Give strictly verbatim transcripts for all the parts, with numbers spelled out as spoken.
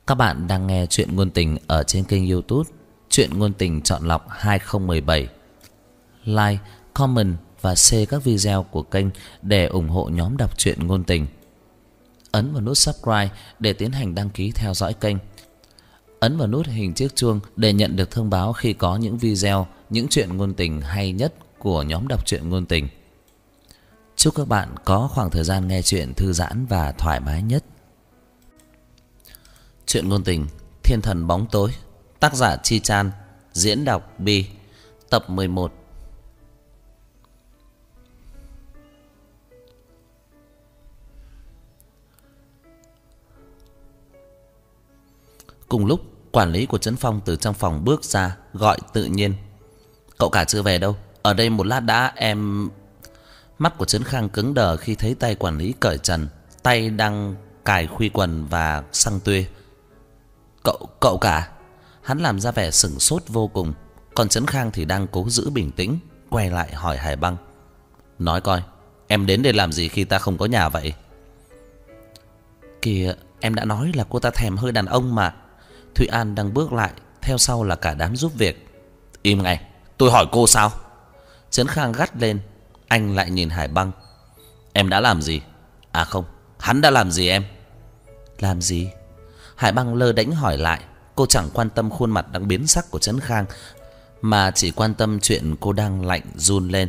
Các bạn đang nghe chuyện ngôn tình ở trên kênh YouTube Chuyện ngôn tình chọn lọc hai không một bảy. Like, comment và share các video của kênh để ủng hộ nhóm đọc truyện ngôn tình. Ấn vào nút subscribe để tiến hành đăng ký theo dõi kênh. Ấn vào nút hình chiếc chuông để nhận được thông báo khi có những video, những chuyện ngôn tình hay nhất của nhóm đọc truyện ngôn tình. Chúc các bạn có khoảng thời gian nghe chuyện thư giãn và thoải mái nhất. Chuyện ngôn tình Thiên thần bóng tối, tác giả Chi Chan, diễn đọc Bi, tập mười một. Cùng lúc, quản lý của Trấn Phong từ trong phòng bước ra, gọi tự nhiên: "Cậu cả chưa về đâu, ở đây một lát đã em." Mắt của Trấn Khang cứng đờ khi thấy tay quản lý cởi trần, tay đang cài khuy quần và xăng tuê. Cậu, cậu cả. Hắn làm ra vẻ sửng sốt vô cùng. Còn Trấn Khang thì đang cố giữ bình tĩnh, quay lại hỏi Hải Băng: "Nói coi, em đến đây làm gì khi ta không có nhà vậy?" "Kìa, em đã nói là cô ta thèm hơi đàn ông mà." Thụy An đang bước lại, theo sau là cả đám giúp việc. "Im ngay, tôi hỏi cô sao?" Trấn Khang gắt lên. Anh lại nhìn Hải Băng: "Em đã làm gì? À không, hắn đã làm gì em?" "Làm gì?" Hải Băng lơ đễnh hỏi lại. Cô chẳng quan tâm khuôn mặt đang biến sắc của Trấn Khang, mà chỉ quan tâm chuyện cô đang lạnh run lên.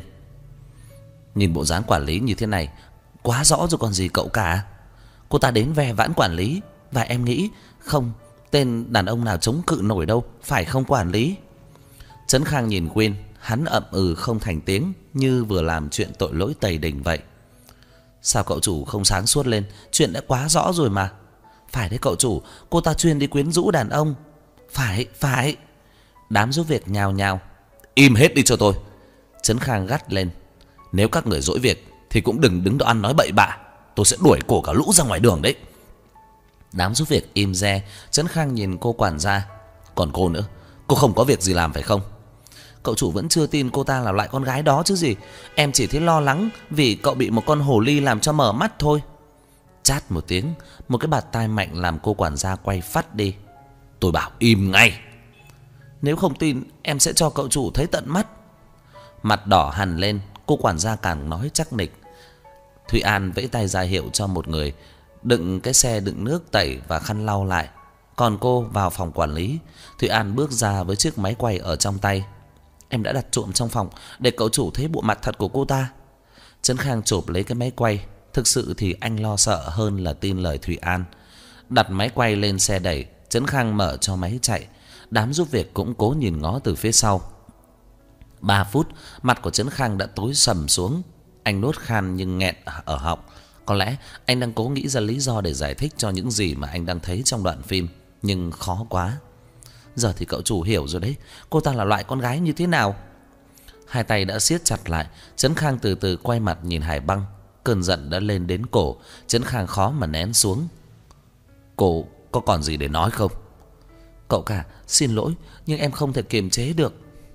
"Nhìn bộ dáng quản lý như thế này, quá rõ rồi còn gì cậu cả. Cô ta đến ve vãn quản lý, và em nghĩ không tên đàn ông nào chống cự nổi đâu, phải không quản lý?" Trấn Khang nhìn Quyên, hắn ậm ừ không thành tiếng, như vừa làm chuyện tội lỗi tày đình vậy. "Sao cậu chủ không sáng suốt lên? Chuyện đã quá rõ rồi mà." "Phải đấy cậu chủ, cô ta chuyên đi quyến rũ đàn ông." "Phải, phải." Đám giúp việc nhào nhào. "Im hết đi cho tôi." Trấn Khang gắt lên. "Nếu các người dỗi việc thì cũng đừng đứng đó ăn nói bậy bạ, tôi sẽ đuổi cổ cả lũ ra ngoài đường đấy." Đám giúp việc im re. Trấn Khang nhìn cô quản gia: "Còn cô nữa, cô không có việc gì làm phải không?" "Cậu chủ vẫn chưa tin cô ta là loại con gái đó chứ gì. Em chỉ thấy lo lắng vì cậu bị một con hồ ly làm cho mở mắt thôi." Chát một tiếng, một cái bạt tai mạnh làm cô quản gia quay phắt đi. "Tôi bảo im ngay." "Nếu không tin em sẽ cho cậu chủ thấy tận mắt." Mặt đỏ hằn lên, cô quản gia càng nói chắc nịch. Thụy An vẫy tay ra hiệu cho một người đựng cái xe đựng nước tẩy và khăn lau lại. Còn cô vào phòng quản lý. Thụy An bước ra với chiếc máy quay ở trong tay. "Em đã đặt trộm trong phòng để cậu chủ thấy bộ mặt thật của cô ta." Trấn Khang chộp lấy cái máy quay. Thực sự thì anh lo sợ hơn là tin lời Thụy An. Đặt máy quay lên xe đẩy, Trấn Khang mở cho máy chạy. Đám giúp việc cũng cố nhìn ngó từ phía sau. Ba phút, mặt của Trấn Khang đã tối sầm xuống. Anh nuốt khan nhưng nghẹn ở họng. Có lẽ anh đang cố nghĩ ra lý do để giải thích cho những gì mà anh đang thấy trong đoạn phim, nhưng khó quá. Giờ thì cậu chủ hiểu rồi đấy, cô ta là loại con gái như thế nào. Hai tay đã siết chặt lại. Trấn Khang từ từ quay mặt nhìn Hải Băng. Cơn giận đã lên đến cổ. Trấn Khang khó mà nén xuống. "Cô có còn gì để nói không?" "Cậu cả, xin lỗi, nhưng em không thể kiềm chế được."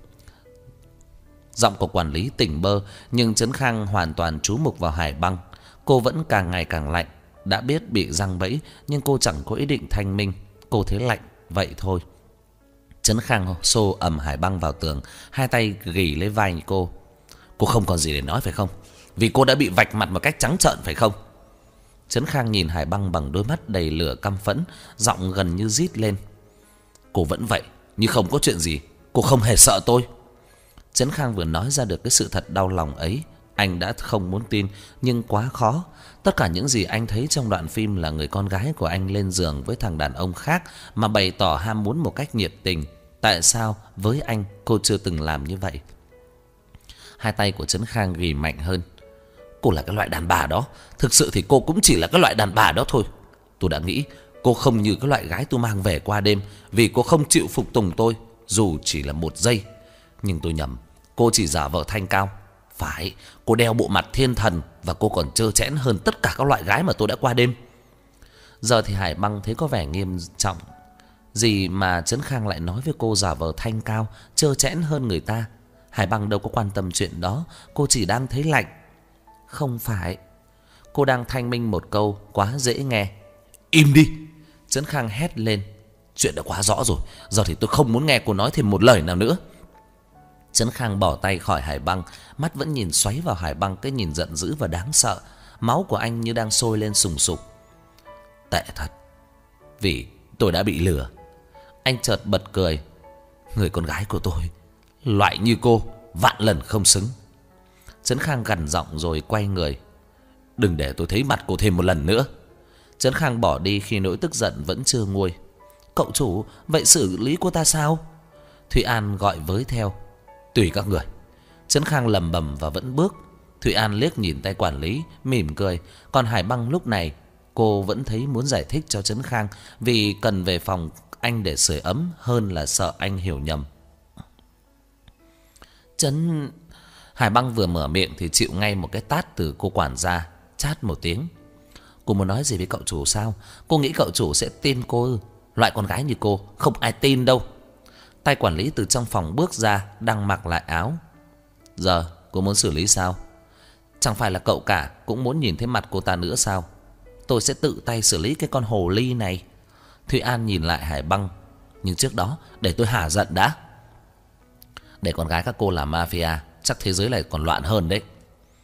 Giọng của quản lý tỉnh bơ, nhưng Trấn Khang hoàn toàn chú mục vào Hải Băng. Cô vẫn càng ngày càng lạnh. Đã biết bị giăng bẫy, nhưng cô chẳng có ý định thanh minh. Cô thấy lạnh vậy thôi. Trấn Khang xô ầm Hải Băng vào tường, hai tay ghì lấy vai cô. "Cô không còn gì để nói phải không? Vì cô đã bị vạch mặt một cách trắng trợn phải không?" Trấn Khang nhìn Hải Băng bằng đôi mắt đầy lửa căm phẫn, giọng gần như rít lên: "Cô vẫn vậy, như không có chuyện gì. Cô không hề sợ tôi." Trấn Khang vừa nói ra được cái sự thật đau lòng ấy, anh đã không muốn tin, nhưng quá khó. Tất cả những gì anh thấy trong đoạn phim là người con gái của anh lên giường với thằng đàn ông khác mà bày tỏ ham muốn một cách nhiệt tình. Tại sao với anh cô chưa từng làm như vậy? Hai tay của Trấn Khang ghì mạnh hơn. "Cô là cái loại đàn bà đó. Thực sự thì cô cũng chỉ là cái loại đàn bà đó thôi. Tôi đã nghĩ cô không như cái loại gái tôi mang về qua đêm, vì cô không chịu phục tùng tôi dù chỉ là một giây. Nhưng tôi nhầm, cô chỉ giả vờ thanh cao. Phải, cô đeo bộ mặt thiên thần, và cô còn trơ trẽn hơn tất cả các loại gái mà tôi đã qua đêm." Giờ thì Hải Băng thấy có vẻ nghiêm trọng. Gì mà Trấn Khang lại nói với cô giả vờ thanh cao, trơ trẽn hơn người ta. Hải Băng đâu có quan tâm chuyện đó. Cô chỉ đang thấy lạnh. "Không phải." Cô đang thanh minh một câu quá dễ nghe. "Im đi." Trấn Khang hét lên. Chuyện đã quá rõ rồi, giờ thì tôi không muốn nghe cô nói thêm một lời nào nữa. Trấn Khang bỏ tay khỏi Hải Băng, mắt vẫn nhìn xoáy vào Hải Băng, cái nhìn giận dữ và đáng sợ. Máu của anh như đang sôi lên sùng sục. Tệ thật, vì tôi đã bị lừa. Anh chợt bật cười. Người con gái của tôi, loại như cô, vạn lần không xứng. Trấn Khang gằn giọng rồi quay người. Đừng để tôi thấy mặt cô thêm một lần nữa. Trấn Khang bỏ đi khi nỗi tức giận vẫn chưa nguôi. Cậu chủ, vậy xử lý cô ta sao? Thụy An gọi với theo. Tùy các người. Trấn Khang lầm bầm và vẫn bước. Thụy An liếc nhìn tay quản lý, mỉm cười. Còn Hải Băng lúc này, cô vẫn thấy muốn giải thích cho Trấn Khang, vì cần về phòng anh để sưởi ấm hơn là sợ anh hiểu nhầm. Trấn... Hải Băng vừa mở miệng thì chịu ngay một cái tát từ cô quản gia. Chát một tiếng. Cô muốn nói gì với cậu chủ sao? Cô nghĩ cậu chủ sẽ tin cô ư? Loại con gái như cô không ai tin đâu. Tay quản lý từ trong phòng bước ra, đang mặc lại áo. Giờ cô muốn xử lý sao? Chẳng phải là cậu cả cũng muốn nhìn thấy mặt cô ta nữa sao? Tôi sẽ tự tay xử lý cái con hồ ly này. Thụy An nhìn lại Hải Băng. Nhưng trước đó để tôi hả giận đã. Để con gái các cô làm mafia, chắc thế giới này còn loạn hơn đấy.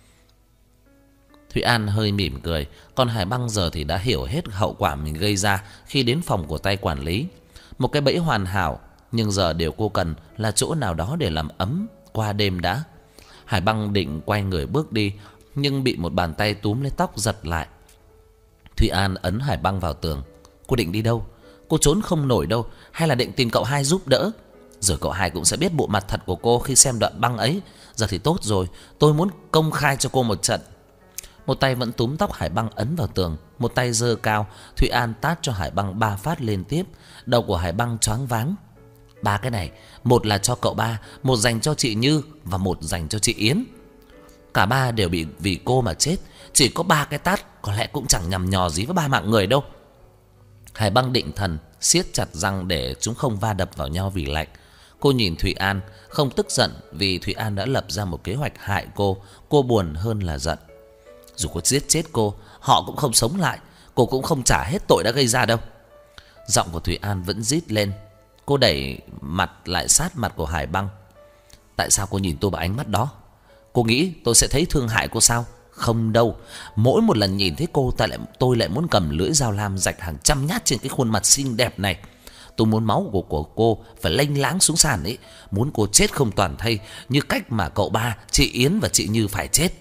Thụy An hơi mỉm cười. Còn Hải Băng giờ thì đã hiểu hết hậu quả mình gây ra khi đến phòng của tay quản lý. Một cái bẫy hoàn hảo. Nhưng giờ điều cô cần là chỗ nào đó để làm ấm qua đêm đã. Hải Băng định quay người bước đi, nhưng bị một bàn tay túm lấy tóc giật lại. Thụy An ấn Hải Băng vào tường. Cô định đi đâu? Cô trốn không nổi đâu. Hay là định tìm cậu hai giúp đỡ? Rồi cậu hai cũng sẽ biết bộ mặt thật của cô khi xem đoạn băng ấy. Giờ thì tốt rồi, tôi muốn công khai cho cô một trận. Một tay vẫn túm tóc Hải Băng ấn vào tường, một tay giơ cao. Thụy An tát cho Hải Băng ba phát liên tiếp. Đầu của Hải Băng choáng váng. Ba cái này, một là cho cậu ba, một dành cho chị Như và một dành cho chị Yến. Cả ba đều bị vì cô mà chết. Chỉ có ba cái tát có lẽ cũng chẳng nhằm nhò gì với ba mạng người đâu. Hải Băng định thần, siết chặt răng để chúng không va đập vào nhau vì lạnh. Cô nhìn Thụy An, không tức giận vì Thụy An đã lập ra một kế hoạch hại cô. Cô buồn hơn là giận. Dù có giết chết cô, họ cũng không sống lại. Cô cũng không trả hết tội đã gây ra đâu. Giọng của Thụy An vẫn rít lên. Cô đẩy mặt lại sát mặt của Hải Băng. Tại sao cô nhìn tôi bằng ánh mắt đó? Cô nghĩ tôi sẽ thấy thương hại cô sao? Không đâu. Mỗi một lần nhìn thấy cô, tại lại tôi lại muốn cầm lưỡi dao lam rạch hàng trăm nhát trên cái khuôn mặt xinh đẹp này. Tôi muốn máu của, của cô phải lênh láng xuống sàn ấy. Muốn cô chết không toàn thây, như cách mà cậu ba, chị Yến và chị Như phải chết.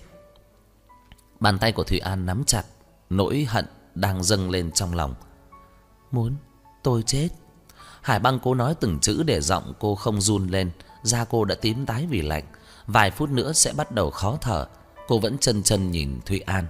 Bàn tay của Thụy An nắm chặt. Nỗi hận đang dâng lên trong lòng. Muốn tôi chết? Hải Băng cố nói từng chữ để giọng cô không run lên. Da cô đã tím tái vì lạnh. Vài phút nữa sẽ bắt đầu khó thở. Cô vẫn chân chân nhìn Thụy An.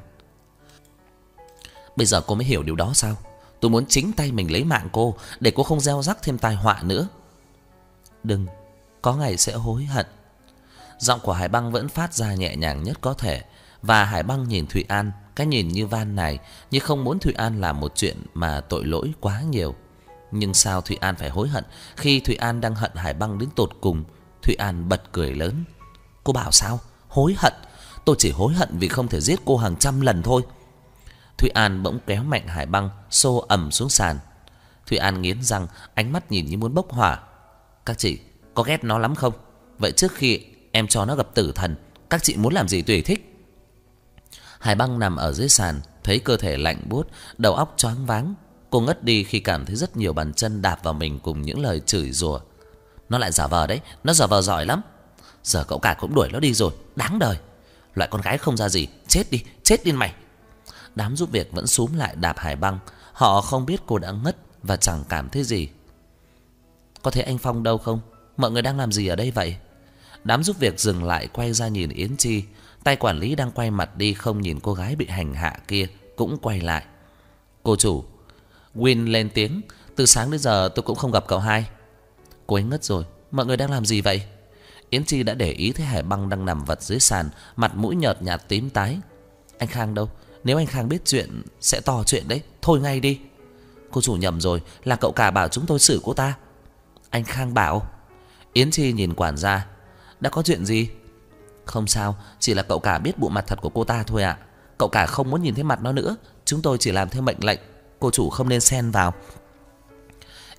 Bây giờ cô mới hiểu điều đó sao? Tôi muốn chính tay mình lấy mạng cô, để cô không gieo rắc thêm tai họa nữa. Đừng, có ngày sẽ hối hận. Giọng của Hải Băng vẫn phát ra nhẹ nhàng nhất có thể. Và Hải Băng nhìn Thụy An, cái nhìn như van này, như không muốn Thụy An làm một chuyện mà tội lỗi quá nhiều. Nhưng sao Thụy An phải hối hận khi Thụy An đang hận Hải Băng đến tột cùng? Thụy An bật cười lớn. Cô bảo sao? Hối hận? Tôi chỉ hối hận vì không thể giết cô hàng trăm lần thôi. Thụy An bỗng kéo mạnh Hải Băng, xô ầm xuống sàn. Thụy An nghiến răng, ánh mắt nhìn như muốn bốc hỏa. Các chị có ghét nó lắm không? Vậy trước khi em cho nó gặp tử thần, các chị muốn làm gì tùy thích. Hải Băng nằm ở dưới sàn, thấy cơ thể lạnh buốt, đầu óc choáng váng. Cô ngất đi khi cảm thấy rất nhiều bàn chân đạp vào mình cùng những lời chửi rủa. Nó lại giả vờ đấy, nó giả vờ giỏi lắm. Giờ cậu cả cũng đuổi nó đi rồi, đáng đời. Loại con gái không ra gì, chết đi, chết đi mày. Đám giúp việc vẫn xúm lại đạp Hải Băng. Họ không biết cô đã ngất và chẳng cảm thấy gì. Có thấy anh Phong đâu không? Mọi người đang làm gì ở đây vậy? Đám giúp việc dừng lại quay ra nhìn Yến Chi. Tay quản lý đang quay mặt đi không nhìn cô gái bị hành hạ kia cũng quay lại. Cô chủ. Win lên tiếng. Từ sáng đến giờ tôi cũng không gặp cậu hai. Cô ấy ngất rồi, mọi người đang làm gì vậy? Yến Chi đã để ý thấy Hải Băng đang nằm vật dưới sàn, mặt mũi nhợt nhạt tím tái. Anh Khang đâu? Nếu anh Khang biết chuyện sẽ to chuyện đấy. Thôi ngay đi. Cô chủ nhầm rồi, là cậu cả bảo chúng tôi xử cô ta. Anh Khang bảo? Yến Chi nhìn quản gia. Đã có chuyện gì? Không sao, chỉ là cậu cả biết bộ mặt thật của cô ta thôi ạ. Cậu cả không muốn nhìn thấy mặt nó nữa. Chúng tôi chỉ làm theo mệnh lệnh. Cô chủ không nên xen vào.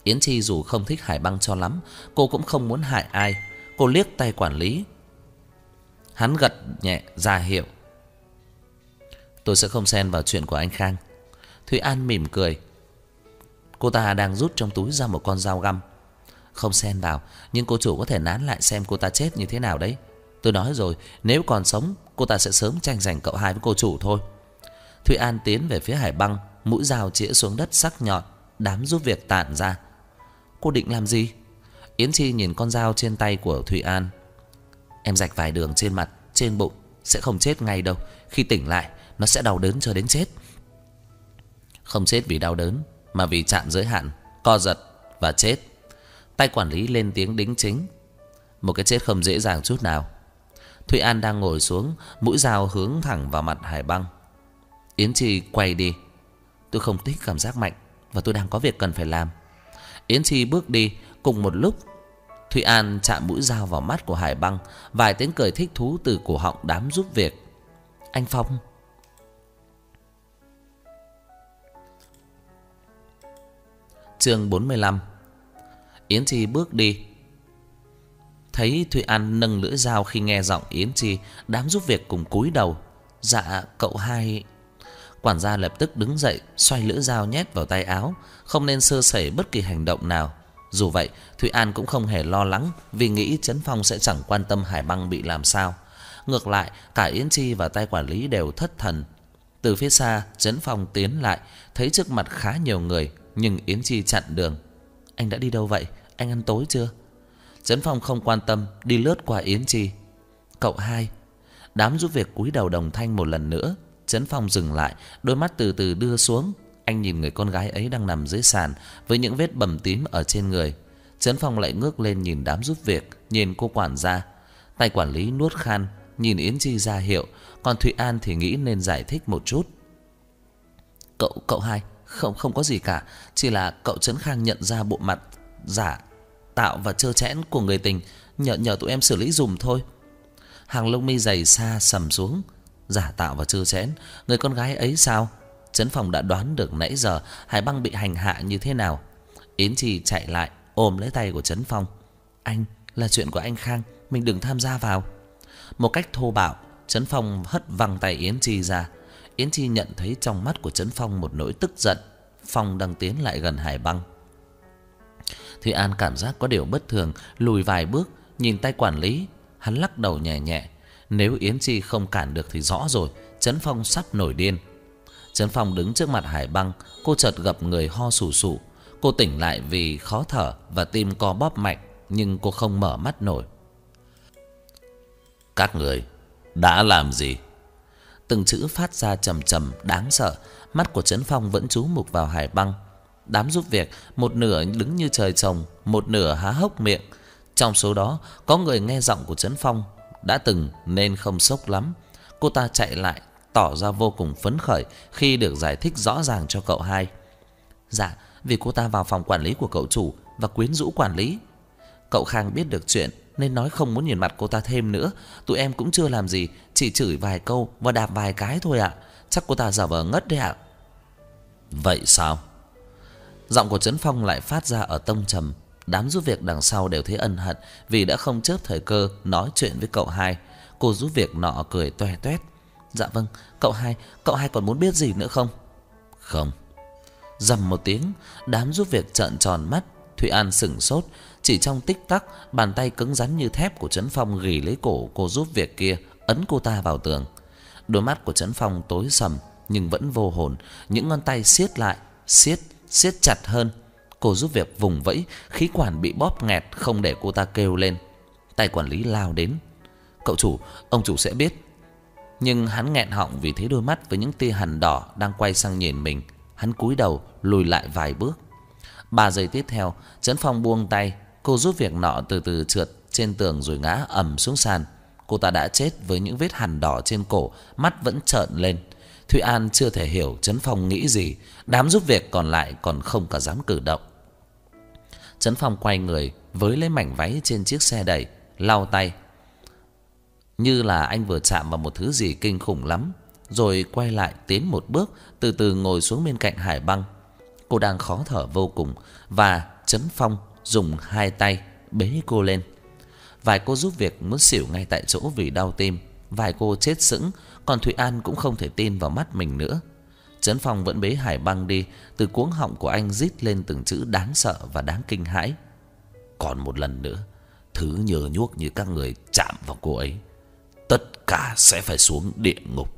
Yến Chi dù không thích Hải Băng cho lắm, cô cũng không muốn hại ai. Cô liếc tay quản lý. Hắn gật nhẹ ra hiệu. Tôi sẽ không xen vào chuyện của anh Khang. Thụy An mỉm cười. Cô ta đang rút trong túi ra một con dao găm. Không xen vào, nhưng cô chủ có thể nán lại xem cô ta chết như thế nào đấy. Tôi nói rồi, nếu còn sống, cô ta sẽ sớm tranh giành cậu hai với cô chủ thôi. Thụy An tiến về phía Hải Băng, mũi dao chĩa xuống đất sắc nhọn. Đám giúp việc tản ra. Cô định làm gì? Yến Chi nhìn con dao trên tay của Thụy An. Em rạch vài đường trên mặt, trên bụng, sẽ không chết ngay đâu. Khi tỉnh lại, nó sẽ đau đớn cho đến chết. Không chết vì đau đớn, mà vì chạm giới hạn, co giật và chết. Tay quản lý lên tiếng đính chính. Một cái chết không dễ dàng chút nào. Thụy An đang ngồi xuống, mũi dao hướng thẳng vào mặt Hải Băng. Yến Chi quay đi. Tôi không thích cảm giác mạnh, và tôi đang có việc cần phải làm. Yến Chi bước đi. Cùng một lúc, Thụy An chạm mũi dao vào mắt của Hải Băng. Vài tiếng cười thích thú từ cổ họng đám giúp việc. Anh Phong. Chương bốn mươi lăm. Yến Chi bước đi. Thấy Thụy An nâng lưỡi dao khi nghe giọng Yến Chi, đám giúp việc cùng cúi đầu. Dạ cậu hai. Quản gia lập tức đứng dậy, xoay lưỡi dao nhét vào tay áo. Không nên sơ sẩy bất kỳ hành động nào. Dù vậy, Thụy An cũng không hề lo lắng, vì nghĩ Trấn Phong sẽ chẳng quan tâm Hải Băng bị làm sao. Ngược lại, cả Yến Chi và tay quản lý đều thất thần. Từ phía xa, Trấn Phong tiến lại, thấy trước mặt khá nhiều người, nhưng Yến Chi chặn đường. Anh đã đi đâu vậy? Anh ăn tối chưa? Trấn Phong không quan tâm, đi lướt qua Yến Chi. Cậu hai. Đám giúp việc cúi đầu đồng thanh một lần nữa. Trấn Phong dừng lại, đôi mắt từ từ đưa xuống. Anh nhìn người con gái ấy đang nằm dưới sàn với những vết bầm tím ở trên người. Trấn Phong lại ngước lên nhìn đám giúp việc, nhìn cô quản gia. Tay quản lý nuốt khan, nhìn Yến Chi ra hiệu. Còn Thụy An thì nghĩ nên giải thích một chút. Cậu, cậu hai, không không có gì cả. Chỉ là cậu Trấn Khang nhận ra bộ mặt giả tạo và trơ trẽn của người tình, nhờ nhờ tụi em xử lý dùm thôi. Hàng lông mi dày xa sầm xuống. Giả tạo và trơ trẽn, người con gái ấy sao? Trấn Phong đã đoán được nãy giờ Hải Băng bị hành hạ như thế nào. Yến Chi chạy lại ôm lấy tay của Trấn Phong. Anh, là chuyện của anh Khang, mình đừng tham gia vào. Một cách thô bạo, Trấn Phong hất văng tay Yến Chi ra. Yến Chi nhận thấy trong mắt của Trấn Phong một nỗi tức giận. Phong đang tiến lại gần Hải Băng. Thụy An cảm giác có điều bất thường, lùi vài bước, nhìn tay quản lý. Hắn lắc đầu nhẹ nhẹ. Nếu Yến Chi không cản được thì rõ rồi, Trấn Phong sắp nổi điên. Trấn Phong đứng trước mặt Hải Băng. Cô chợt gập người ho sù sụ. Cô tỉnh lại vì khó thở và tim co bóp mạnh, nhưng cô không mở mắt nổi. Các người đã làm gì? Từng chữ phát ra trầm trầm đáng sợ. Mắt của Trấn Phong vẫn chú mục vào Hải Băng. Đám giúp việc một nửa đứng như trời trồng, một nửa há hốc miệng. Trong số đó có người nghe giọng của Trấn Phong đã từng nên không sốc lắm. Cô ta chạy lại tỏ ra vô cùng phấn khởi khi được giải thích rõ ràng cho cậu hai. Dạ, vì cô ta vào phòng quản lý của cậu chủ và quyến rũ quản lý. Cậu Khang biết được chuyện nên nói không muốn nhìn mặt cô ta thêm nữa. Tụi em cũng chưa làm gì, chỉ chửi vài câu và đạp vài cái thôi ạ. Chắc cô ta giả vờ ngất đấy ạ. Vậy sao? Giọng của Trấn Phong lại phát ra ở tông trầm. Đám giúp việc đằng sau đều thấy ân hận vì đã không chớp thời cơ nói chuyện với cậu hai. Cô giúp việc nọ cười toe toét. Dạ vâng, cậu hai, cậu hai còn muốn biết gì nữa không? Không. Rầm một tiếng, đám giúp việc trợn tròn mắt. Thụy An sửng sốt. Chỉ trong tích tắc, bàn tay cứng rắn như thép của Trấn Phong ghì lấy cổ cô giúp việc kia, ấn cô ta vào tường. Đôi mắt của Trấn Phong tối sầm nhưng vẫn vô hồn. Những ngón tay siết lại, siết, siết chặt hơn. Cô giúp việc vùng vẫy, khí quản bị bóp nghẹt không để cô ta kêu lên. Tay quản lý lao đến. Cậu chủ, ông chủ sẽ biết. Nhưng hắn nghẹn họng vì thấy đôi mắt với những tia hằn đỏ đang quay sang nhìn mình. Hắn cúi đầu lùi lại vài bước. Ba giây tiếp theo, Trấn Phong buông tay. Cô giúp việc nọ từ từ trượt trên tường rồi ngã ầm xuống sàn. Cô ta đã chết với những vết hằn đỏ trên cổ, mắt vẫn trợn lên. Thụy An chưa thể hiểu Trấn Phong nghĩ gì. Đám giúp việc còn lại còn không cả dám cử động. Trấn Phong quay người với lấy mảnh váy trên chiếc xe đẩy, lau tay như là anh vừa chạm vào một thứ gì kinh khủng lắm. Rồi quay lại tiến một bước, từ từ ngồi xuống bên cạnh Hải Băng. Cô đang khó thở vô cùng và Trấn Phong dùng hai tay bế cô lên. Vài cô giúp việc muốn xỉu ngay tại chỗ vì đau tim, vài cô chết sững, còn Thụy An cũng không thể tin vào mắt mình nữa. Trấn Phong vẫn bế Hải Băng đi, từ cuống họng của anh rít lên từng chữ đáng sợ và đáng kinh hãi. Còn một lần nữa, thứ nhờ nhuốc như các người chạm vào cô ấy, tất cả sẽ phải xuống địa ngục.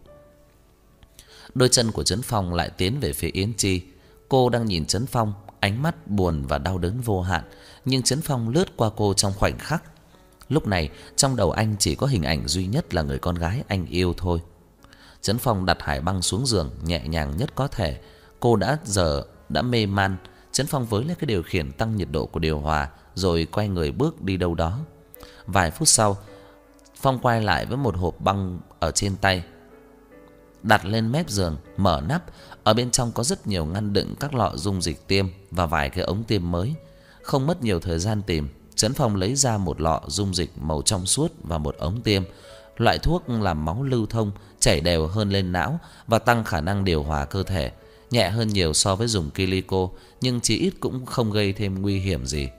Đôi chân của Trấn Phong lại tiến về phía Yến Chi. Cô đang nhìn Trấn Phong, ánh mắt buồn và đau đớn vô hạn. Nhưng Trấn Phong lướt qua cô trong khoảnh khắc. Lúc này trong đầu anh chỉ có hình ảnh duy nhất là người con gái anh yêu thôi. Trấn Phong đặt Hải Băng xuống giường nhẹ nhàng nhất có thể. Cô đã giờ đã mê man. Trấn Phong với lấy cái điều khiển tăng nhiệt độ của điều hòa, rồi quay người bước đi đâu đó. Vài phút sau, Phong quay lại với một hộp băng ở trên tay, đặt lên mép giường, mở nắp. Ở bên trong có rất nhiều ngăn đựng các lọ dung dịch tiêm và vài cái ống tiêm mới. Không mất nhiều thời gian tìm, Trấn Phong lấy ra một lọ dung dịch màu trong suốt và một ống tiêm. Loại thuốc làm máu lưu thông, chảy đều hơn lên não và tăng khả năng điều hòa cơ thể. Nhẹ hơn nhiều so với dùng Kilico, nhưng chí ít cũng không gây thêm nguy hiểm gì.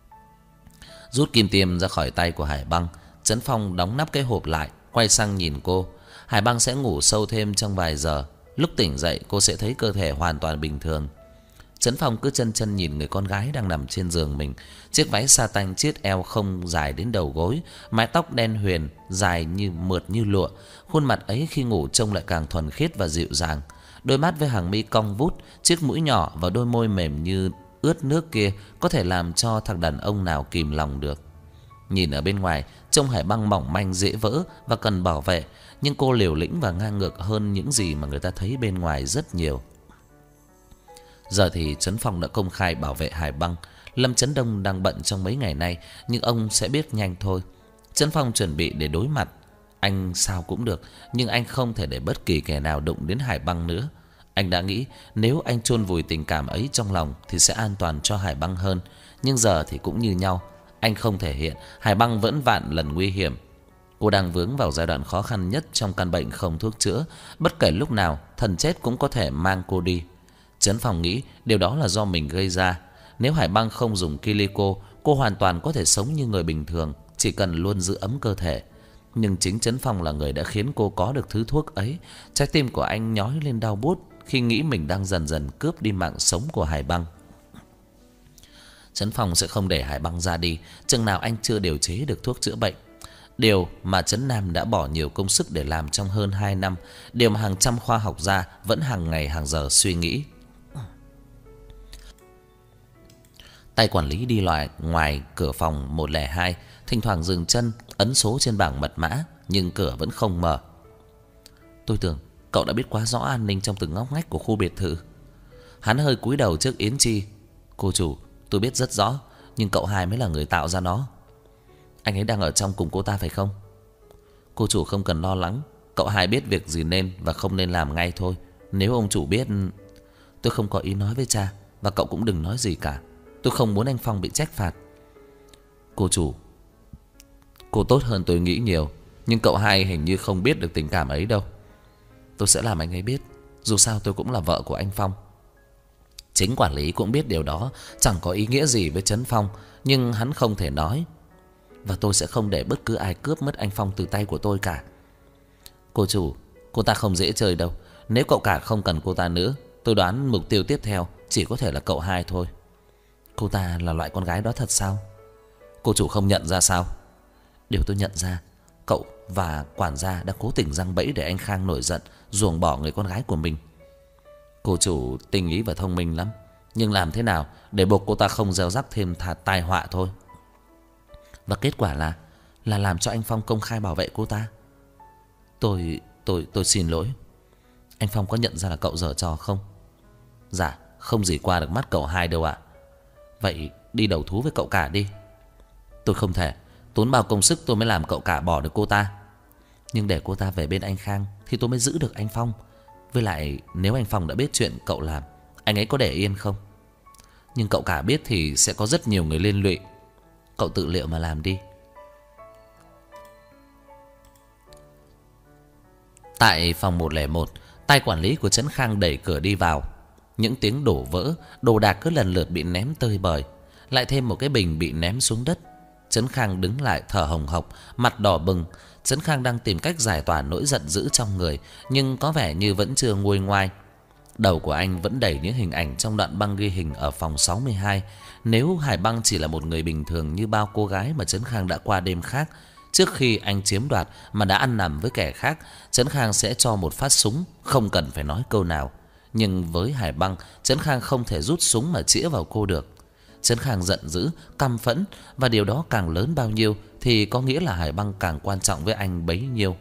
Rút kim tiêm ra khỏi tay của Hải Băng, Trấn Phong đóng nắp cái hộp lại, quay sang nhìn cô. Hải Băng sẽ ngủ sâu thêm trong vài giờ. Lúc tỉnh dậy cô sẽ thấy cơ thể hoàn toàn bình thường. Trấn Phong cứ chân chân nhìn người con gái đang nằm trên giường mình. Chiếc váy sa tanh chiết eo không dài đến đầu gối, mái tóc đen huyền dài như mượt như lụa. Khuôn mặt ấy khi ngủ trông lại càng thuần khiết và dịu dàng. Đôi mắt với hàng mi cong vút, chiếc mũi nhỏ và đôi môi mềm như ướt nước kia có thể làm cho thằng đàn ông nào kìm lòng được. Nhìn ở bên ngoài, trông Hải Băng mỏng manh dễ vỡ và cần bảo vệ, nhưng cô liều lĩnh và ngang ngược hơn những gì mà người ta thấy bên ngoài rất nhiều. Giờ thì Trấn Phong đã công khai bảo vệ Hải Băng. Lâm Chấn Đông đang bận trong mấy ngày nay, nhưng ông sẽ biết nhanh thôi. Trấn Phong chuẩn bị để đối mặt. Anh sao cũng được, nhưng anh không thể để bất kỳ kẻ nào đụng đến Hải Băng nữa. Anh đã nghĩ nếu anh chôn vùi tình cảm ấy trong lòng thì sẽ an toàn cho Hải Băng hơn. Nhưng giờ thì cũng như nhau. Anh không thể hiện, Hải Băng vẫn vạn lần nguy hiểm. Cô đang vướng vào giai đoạn khó khăn nhất trong căn bệnh không thuốc chữa. Bất kể lúc nào, thần chết cũng có thể mang cô đi. Trấn Phong nghĩ điều đó là do mình gây ra. Nếu Hải Băng không dùng Kilico, cô hoàn toàn có thể sống như người bình thường, chỉ cần luôn giữ ấm cơ thể. Nhưng chính Trấn Phong là người đã khiến cô có được thứ thuốc ấy. Trái tim của anh nhói lên đau buốt khi nghĩ mình đang dần dần cướp đi mạng sống của Hải Băng. Trấn Phong sẽ không để Hải Băng ra đi chừng nào anh chưa điều chế được thuốc chữa bệnh. Điều mà Trấn Nam đã bỏ nhiều công sức để làm trong hơn hai năm. Điều mà hàng trăm khoa học gia vẫn hàng ngày hàng giờ suy nghĩ. Tay quản lý đi loại ngoài cửa phòng một không hai, thỉnh thoảng dừng chân ấn số trên bảng mật mã, nhưng cửa vẫn không mở. Tôi tưởng cậu đã biết quá rõ an ninh trong từng ngóc ngách của khu biệt thự. Hắn hơi cúi đầu trước Yến Chi. Cô chủ, tôi biết rất rõ, nhưng cậu hai mới là người tạo ra nó. Anh ấy đang ở trong cùng cô ta phải không? Cô chủ không cần lo lắng, cậu hai biết việc gì nên và không nên làm ngay thôi. Nếu ông chủ biết... Tôi không có ý nói với cha, và cậu cũng đừng nói gì cả. Tôi không muốn anh Phong bị trách phạt. Cô chủ, cô tốt hơn tôi nghĩ nhiều, nhưng cậu hai hình như không biết được tình cảm ấy đâu. Tôi sẽ làm anh ấy biết, dù sao tôi cũng là vợ của anh Phong. Chính quản lý cũng biết điều đó chẳng có ý nghĩa gì với Trấn Phong, nhưng hắn không thể nói. Và tôi sẽ không để bất cứ ai cướp mất anh Phong từ tay của tôi cả. Cô chủ, cô ta không dễ chơi đâu. Nếu cậu cả không cần cô ta nữa, tôi đoán mục tiêu tiếp theo chỉ có thể là cậu hai thôi. Cô ta là loại con gái đó thật sao? Cô chủ không nhận ra sao? Điều tôi nhận ra, cậu và quản gia đã cố tình giăng bẫy để anh Khang nổi giận, ruồng bỏ người con gái của mình. Cô chủ tình ý và thông minh lắm, nhưng làm thế nào để buộc cô ta không gieo rắc thêm thà tai họa thôi. Và kết quả là Là làm cho anh Phong công khai bảo vệ cô ta. Tôi Tôi tôi xin lỗi. Anh Phong có nhận ra là cậu giở trò không? Dạ không gì qua được mắt cậu hai đâu ạ. Vậy đi đầu thú với cậu cả đi. Tôi không thể. Tốn bao công sức tôi mới làm cậu cả bỏ được cô ta. Nhưng để cô ta về bên anh Khang thì tôi mới giữ được anh Phong. Với lại nếu anh Phong đã biết chuyện cậu làm, anh ấy có để yên không? Nhưng cậu cả biết thì sẽ có rất nhiều người liên lụy. Cậu tự liệu mà làm đi. Tại phòng một không một, tay quản lý của Trấn Khang đẩy cửa đi vào. Những tiếng đổ vỡ, đồ đạc cứ lần lượt bị ném tơi bời. lại thêm một cái bình bị ném xuống đất. Trấn Khang đứng lại thở hồng hộc, mặt đỏ bừng. Trấn Khang đang tìm cách giải tỏa nỗi giận dữ trong người, nhưng có vẻ như vẫn chưa nguôi ngoai. Đầu của anh vẫn đầy những hình ảnh trong đoạn băng ghi hình ở phòng sáu mươi hai. Nếu Hải Băng chỉ là một người bình thường như bao cô gái mà Trấn Khang đã qua đêm khác, trước khi anh chiếm đoạt mà đã ăn nằm với kẻ khác, Trấn Khang sẽ cho một phát súng, không cần phải nói câu nào. Nhưng với Hải Băng, Trấn Khang không thể rút súng mà chĩa vào cô được. Trấn Khang giận dữ, căm phẫn, và điều đó càng lớn bao nhiêu thì có nghĩa là Hải Băng càng quan trọng với anh bấy nhiêu.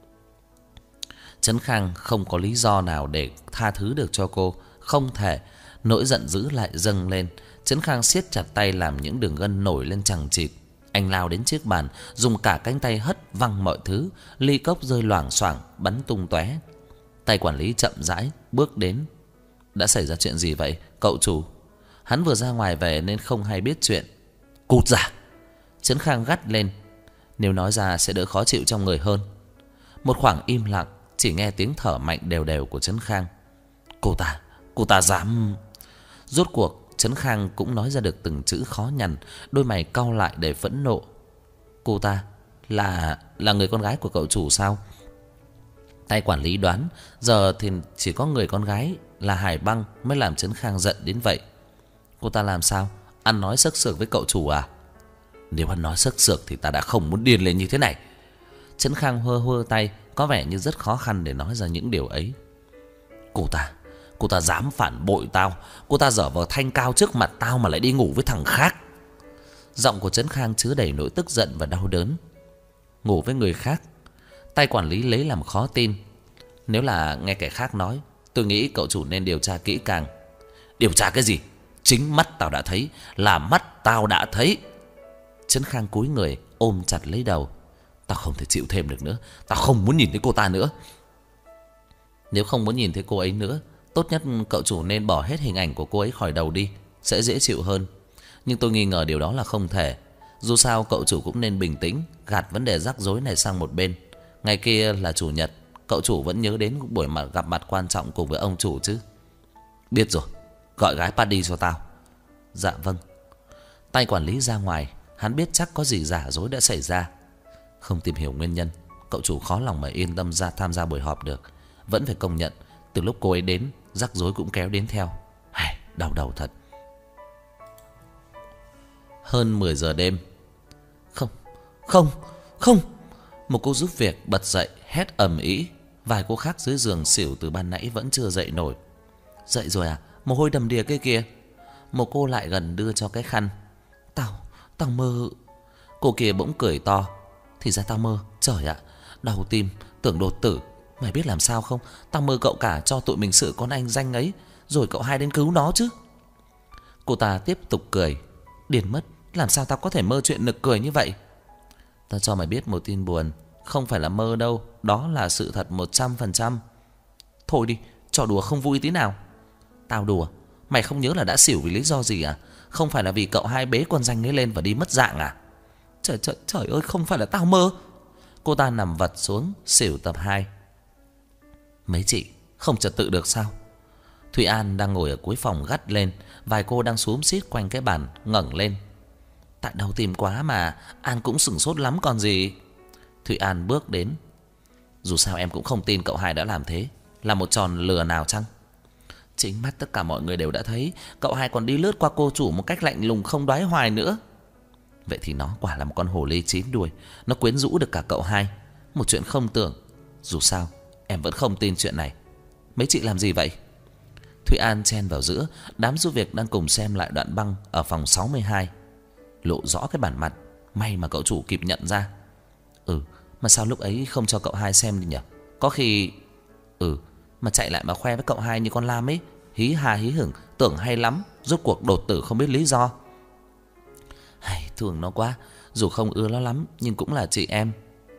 Trấn Khang không có lý do nào để tha thứ được cho cô, không thể. Nỗi giận dữ lại dâng lên. Trấn Khang siết chặt tay làm những đường gân nổi lên chằng chịt. Anh lao đến chiếc bàn, dùng cả cánh tay hất văng mọi thứ, ly cốc rơi loảng xoảng, bắn tung tóe. Tay quản lý chậm rãi bước đến. Đã xảy ra chuyện gì vậy, cậu chủ? Hắn vừa ra ngoài về nên không hay biết chuyện. Cút ra! Trấn Khang gắt lên. Nếu nói ra sẽ đỡ khó chịu trong người hơn. Một khoảng im lặng, chỉ nghe tiếng thở mạnh đều đều của Trấn Khang. Cô ta, cô ta dám... Rốt cuộc Trấn Khang cũng nói ra được từng chữ khó nhằn, đôi mày cau lại để phẫn nộ. Cô ta là là người con gái của cậu chủ sao? Tay quản lý đoán giờ thì chỉ có người con gái là Hải Băng mới làm Trấn Khang giận đến vậy. Cô ta làm sao? Ăn nói sấc sược với cậu chủ à? Nếu ăn nói sấc sược thì ta đã không muốn điên lên như thế này. Trấn Khang hơ hơ tay, có vẻ như rất khó khăn để nói ra những điều ấy. Cô ta, cô ta dám phản bội tao. Cô ta dở vờ thanh cao trước mặt tao mà lại đi ngủ với thằng khác. Giọng của Trấn Khang chứa đầy nỗi tức giận và đau đớn. Ngủ với người khác? Tay quản lý lấy làm khó tin. Nếu là nghe kẻ khác nói, tôi nghĩ cậu chủ nên điều tra kỹ càng. Điều tra cái gì? Chính mắt tao đã thấy, là mắt tao đã thấy. Trấn Khang cúi người ôm chặt lấy đầu. Tao không thể chịu thêm được nữa. Tao không muốn nhìn thấy cô ta nữa. Nếu không muốn nhìn thấy cô ấy nữa, tốt nhất cậu chủ nên bỏ hết hình ảnh của cô ấy khỏi đầu đi, sẽ dễ chịu hơn. Nhưng tôi nghi ngờ điều đó là không thể. Dù sao cậu chủ cũng nên bình tĩnh, gạt vấn đề rắc rối này sang một bên. Ngày kia là chủ nhật, cậu chủ vẫn nhớ đến buổi mà gặp mặt quan trọng cùng với ông chủ chứ. Biết rồi, gọi gái party cho tao. Dạ vâng. Tay quản lý ra ngoài, hắn biết chắc có gì giả dối đã xảy ra. Không tìm hiểu nguyên nhân, cậu chủ khó lòng mà yên tâm ra tham gia buổi họp được. Vẫn phải công nhận, từ lúc cô ấy đến, rắc rối cũng kéo đến theo. Hài, đau đầu thật. Hơn mười giờ đêm. Không, không, không. Một cô giúp việc bật dậy hét ầm ĩ. Vài cô khác dưới giường xỉu từ ban nãy vẫn chưa dậy nổi. Dậy rồi à? Mồ hôi đầm đìa kia kìa. Một cô lại gần đưa cho cái khăn. Tao, tao mơ. Cô kia bỗng cười to. Thì ra tao mơ. Trời ạ, đau tim, tưởng đột tử. Mày biết làm sao không? Tao mơ cậu cả cho tụi mình xử con anh danh ấy, rồi cậu hai đến cứu nó chứ. Cô ta tiếp tục cười. Điên mất, làm sao tao có thể mơ chuyện nực cười như vậy? Tao cho mày biết một tin buồn. Không phải là mơ đâu, đó là sự thật một trăm phần trăm. Thôi đi, trò đùa không vui tí nào. Tao đùa? Mày không nhớ là đã xỉu vì lý do gì à? Không phải là vì cậu hai bế con danh ấy lên và đi mất dạng à? Trời trời trời ơi, không phải là tao mơ. Cô ta nằm vật xuống, xỉu tập hai. Mấy chị không trật tự được sao? Thụy An đang ngồi ở cuối phòng gắt lên. Vài cô đang xúm xít quanh cái bàn ngẩng lên. Tại đau tim quá mà, An cũng sửng sốt lắm còn gì. Thụy An bước đến. Dù sao em cũng không tin cậu hai đã làm thế. Là một tròn lừa nào chăng? Chính mắt tất cả mọi người đều đã thấy. Cậu hai còn đi lướt qua cô chủ một cách lạnh lùng không đoái hoài nữa. Vậy thì nó quả là một con hồ ly chín đuôi. Nó quyến rũ được cả cậu hai. Một chuyện không tưởng. Dù sao em vẫn không tin chuyện này. Mấy chị làm gì vậy? Thụy An chen vào giữa. Đám giúp việc đang cùng xem lại đoạn băng ở phòng sáu mươi hai. Lộ rõ cái bản mặt. May mà cậu chủ kịp nhận ra. Ừ, mà sao lúc ấy không cho cậu hai xem đi nhỉ? Có khi... Ừ, mà chạy lại mà khoe với cậu hai như con lam ấy. Hí hà hí hửng, tưởng hay lắm. Rốt cuộc đột tử không biết lý do. Hay, thương nó quá. Dù không ưa nó lắm nhưng cũng là chị em.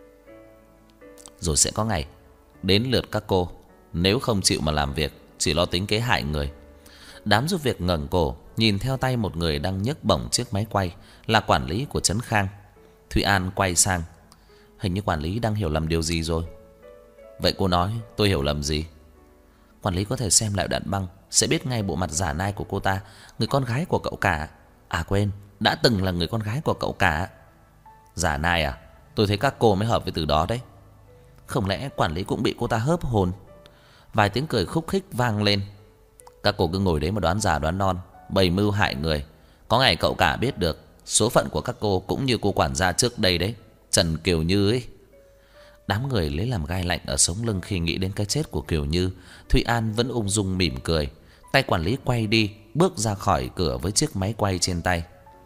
Rồi sẽ có ngày đến lượt các cô. Nếu không chịu mà làm việc, chỉ lo tính kế hại người. Đám giúp việc ngẩng cổ nhìn theo tay một người đang nhấc bổng chiếc máy quay. Là quản lý của Trấn Khang. Thụy An quay sang. Hình như quản lý đang hiểu lầm điều gì rồi. Vậy cô nói tôi hiểu lầm gì? Quản lý có thể xem lại đoạn băng, sẽ biết ngay bộ mặt giả nai của cô ta, người con gái của cậu cả. À quên, đã từng là người con gái của cậu cả. Giả nai à? Tôi thấy các cô mới hợp với từ đó đấy. Không lẽ quản lý cũng bị cô ta hớp hồn? Vài tiếng cười khúc khích vang lên. Các cô cứ ngồi đấy mà đoán già đoán non, bày mưu hại người. Có ngày cậu cả biết được số phận của các cô cũng như cô quản gia trước đây đấy, Trần Kiều Như ấy. Đám người lấy làm gai lạnh ở sống lưng khi nghĩ đến cái chết của Kiều Như. Thụy An vẫn ung dung mỉm cười. Tay quản lý quay đi, bước ra khỏi cửa với chiếc máy quay trên tay.